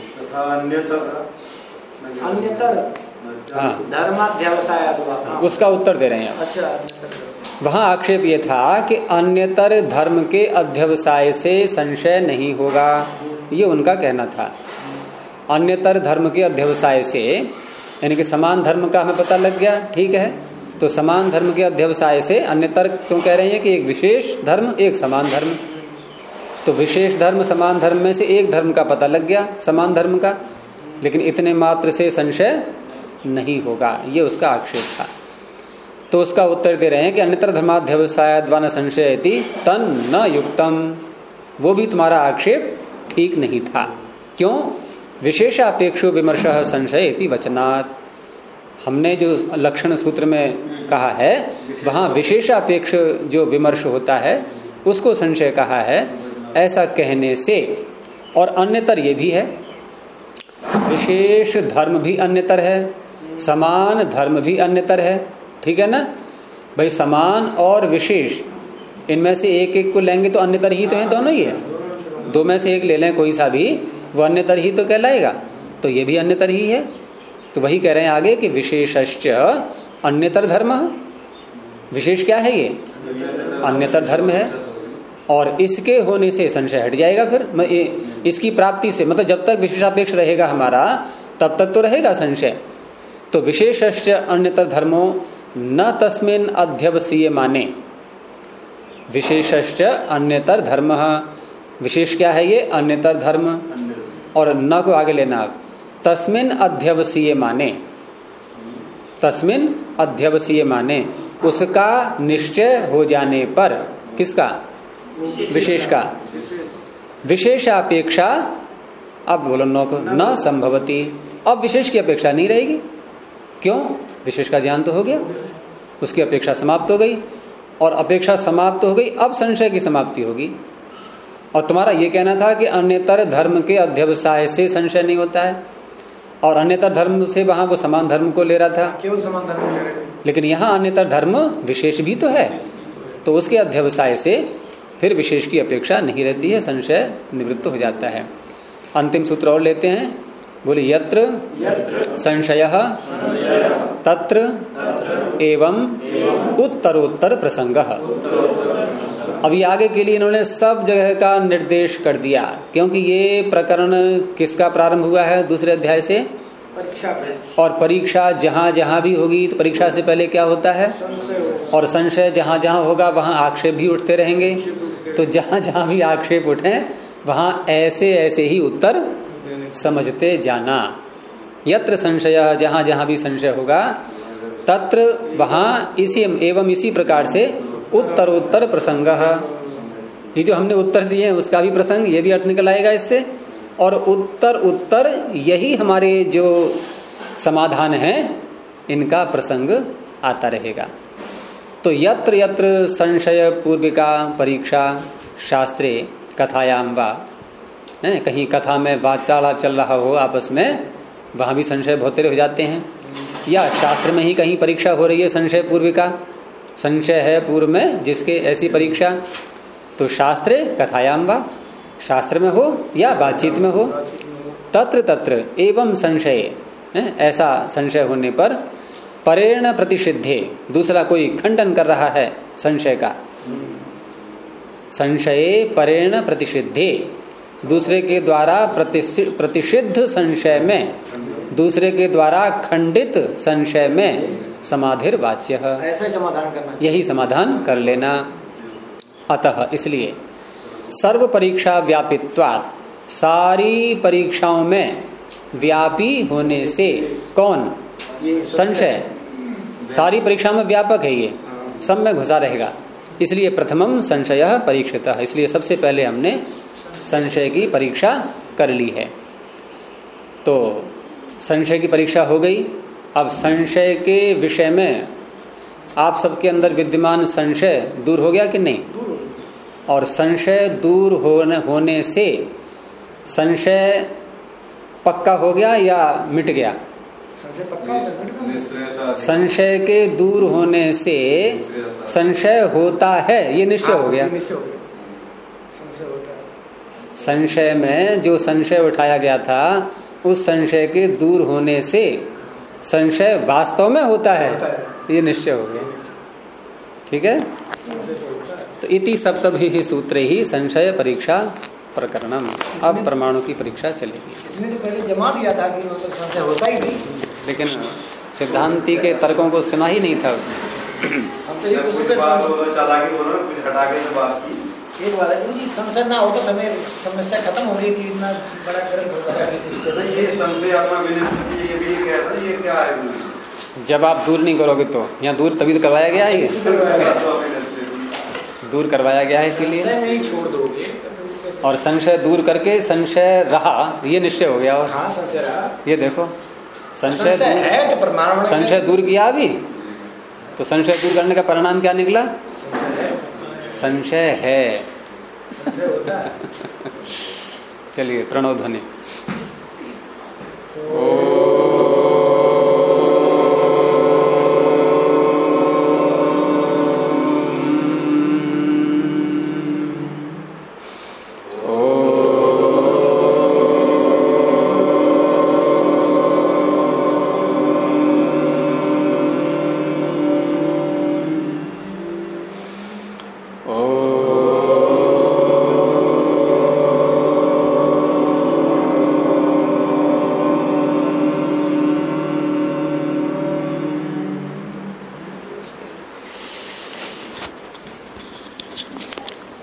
अन्यतर हाँ, धर्माध्यवसायाद्वा, उसका उत्तर दे रहे हैं। अच्छा, वहां आक्षेप ये था कि अन्यतर धर्म के अध्यवसाय से संशय नहीं होगा, ये उनका कहना था। अन्यतर धर्म के अध्यवसाय से यानी कि समान धर्म का हमें पता लग गया, ठीक है, तो समान धर्म के अध्यवसाय से अन्यतर क्यों कह रहे हैं कि एक विशेष धर्म एक समान धर्म, तो विशेष धर्म समान धर्म में से एक धर्म का पता लग गया, समान धर्म का, लेकिन इतने मात्र से संशय नहीं होगा, ये उसका आक्षेप था। तो उसका उत्तर दे रहे हैं कि अन्यतर धर्माध्यवसायाद्वा न संशयति तन न युक्तम, वो भी तुम्हारा आक्षेप ठीक नहीं था। क्यों? विशेषापेक्षो विमर्शः संशयति वचनात्, हमने जो लक्षण सूत्र में कहा है वहां विशेषापेक्ष जो विमर्श होता है उसको संशय कहा है, ऐसा कहने से। और अन्यतर ये भी है, विशेष धर्म भी अन्यतर है, समान धर्म भी अन्यतर है, ठीक है ना भाई। समान और विशेष इनमें से एक एक को लेंगे तो अन्यतर ही तो है, दोनों ही है। दो में से एक ले लें कोई सा भी, वो अन्यतर ही तो कहलाएगा, तो ये भी अन्यतर ही है। तो वही कह रहे हैं आगे कि विशेषश्च अन्यतर धर्म। विशेष क्या है ये? अन्यतर धर्म है। और इसके होने से संशय हट जाएगा। फिर इसकी प्राप्ति से, मतलब जब तक विशेषापेक्ष रहेगा हमारा तब तक तो रहेगा संशय। तो विशेषश्च अन्यतर धर्मो न तस्मिन् अध्यवसीय माने। विशेषश्च अन्यतर धर्म, विशेष क्या है ये? अन्यतर धर्म। और न को आगे लेना आप, तस्मिन् अध्यवसीय माने। तस्मिन् अध्यवसीय माने, उसका निश्चय हो जाने पर। किसका? विशेष का। विशेषापेक्षा, अब बोलो न को, न संभवती। अब विशेष की अपेक्षा नहीं रहेगी। क्यों? विशेष का ज्ञान तो हो गया, उसकी अपेक्षा समाप्त हो गई। और अपेक्षा समाप्त हो गई, अब संशय की समाप्ति होगी। और तुम्हारा ये कहना था कि अन्यतर धर्म के अध्यवसाय से संशय नहीं होता है, और अन्यतर धर्म से वहां वो समान धर्म को ले रहा था, केवल समान धर्म ले रहे थे। लेकिन यहाँ अन्यतर धर्म विशेष भी तो है, तो उसके अध्यवसाय से फिर विशेष की अपेक्षा नहीं रहती है, संशय निवृत्त हो जाता है। अंतिम सूत्र और लेते हैं, बोले यत्र संशयः तत्र एवं उत्तरोत्तर प्रसंगः। अभी आगे के लिए इन्होंने सब जगह का निर्देश कर दिया, क्योंकि ये प्रकरण किसका प्रारंभ हुआ है? दूसरे अध्याय से। परीक्षा। और परीक्षा जहां जहां भी होगी तो परीक्षा से पहले क्या होता है? और संशय जहां जहां होगा वहां आक्षेप भी उठते रहेंगे। तो जहां जहां भी आक्षेप उठे वहां ऐसे ऐसे ही उत्तर समझते जाना। यत्र संशय, जहां जहां भी संशय होगा, तत्र वहां इसी एवं इसी प्रकार से उत्तरोत्तर प्रसंग। ये जो हमने उत्तर दिए हैं उसका भी प्रसंग, ये भी अर्थ निकल आएगा इससे। और उत्तर उत्तर यही हमारे जो समाधान है इनका प्रसंग आता रहेगा। तो यत्र यत्र संशय पूर्विका परीक्षा शास्त्रे कथायाम वा, कहीं कथा में वार्तालाप चल रहा हो आपस में, वहां भी संशय बहुत हो जाते हैं। या शास्त्र में ही कहीं परीक्षा हो रही है संशय पूर्विका, संशय है पूर्व में जिसके ऐसी परीक्षा, तो शास्त्रे कथायाम वा, शास्त्र में हो या बातचीत में हो, तत्र तत्र एवं संशय, ऐसा संशय होने पर परेण प्रतिषिद्धे, दूसरा कोई खंडन कर रहा है संशय का, संशये परेण प्रतिषिद्धे, दूसरे के द्वारा प्रतिषिद्ध संशय में, दूसरे के द्वारा खंडित संशय में समाधिर वाच्य, ऐसा ही समाधान करना, यही समाधान कर लेना। अतः इसलिए सर्व परीक्षा व्यापित्वात्, सारी परीक्षाओं में व्यापी होने से, कौन? संशय सारी परीक्षा में व्यापक है, ये सब में घुसा रहेगा। इसलिए प्रथमम संशय परीक्षितः, इसलिए सबसे पहले हमने संशय की परीक्षा कर ली है। तो संशय की परीक्षा हो गई। अब संशय के विषय में आप सबके अंदर विद्यमान संशय दूर हो गया कि नहीं? और संशय दूर होने से संशय पक्का हो गया या मिट गया? संशय पक्का, संशय के दूर होने से संशय होता है, ये निश्चय हो गया। संशय में जो संशय उठाया गया था उस संशय के दूर होने से संशय वास्तव में होता है, ये निश्चय हो गया। ठीक है। तो इति सप्तभिः सूत्रे ही संशय परीक्षा प्रकरणम। अब परमाणु की परीक्षा चलेगी। इसने तो पहले जमा दिया था कि मतलब संशय होता ही नहीं, लेकिन सिद्धांति के तर्कों को सुना ही नहीं था उसने। हम तो ये कुछ चालाकी बोल रहे, कुछ हटा के बात की। एक बात है जी, संशय ना होता तो हमें समस्या खत्म हो गई थी, इतना बड़ा ग्रंथ होता है। ये संशय आत्मा विनिश्चित, ये भी कह रहा है, ये क्या है? जब आप दूर नहीं करोगे तो यहाँ दूर तभी तो करवाया गया है, दूर करवाया गया है इसीलिए। नहीं छोड़ दोगे और संशय दूर करके संशय रहा, ये निश्चय हो गया। और हाँ, संशय रहा, ये देखो संशय है तो परमाणु संशय दूर किया अभी, तो संशय दूर करने का परिणाम क्या निकला? संशय है। चलिए प्रणव ध्वनि।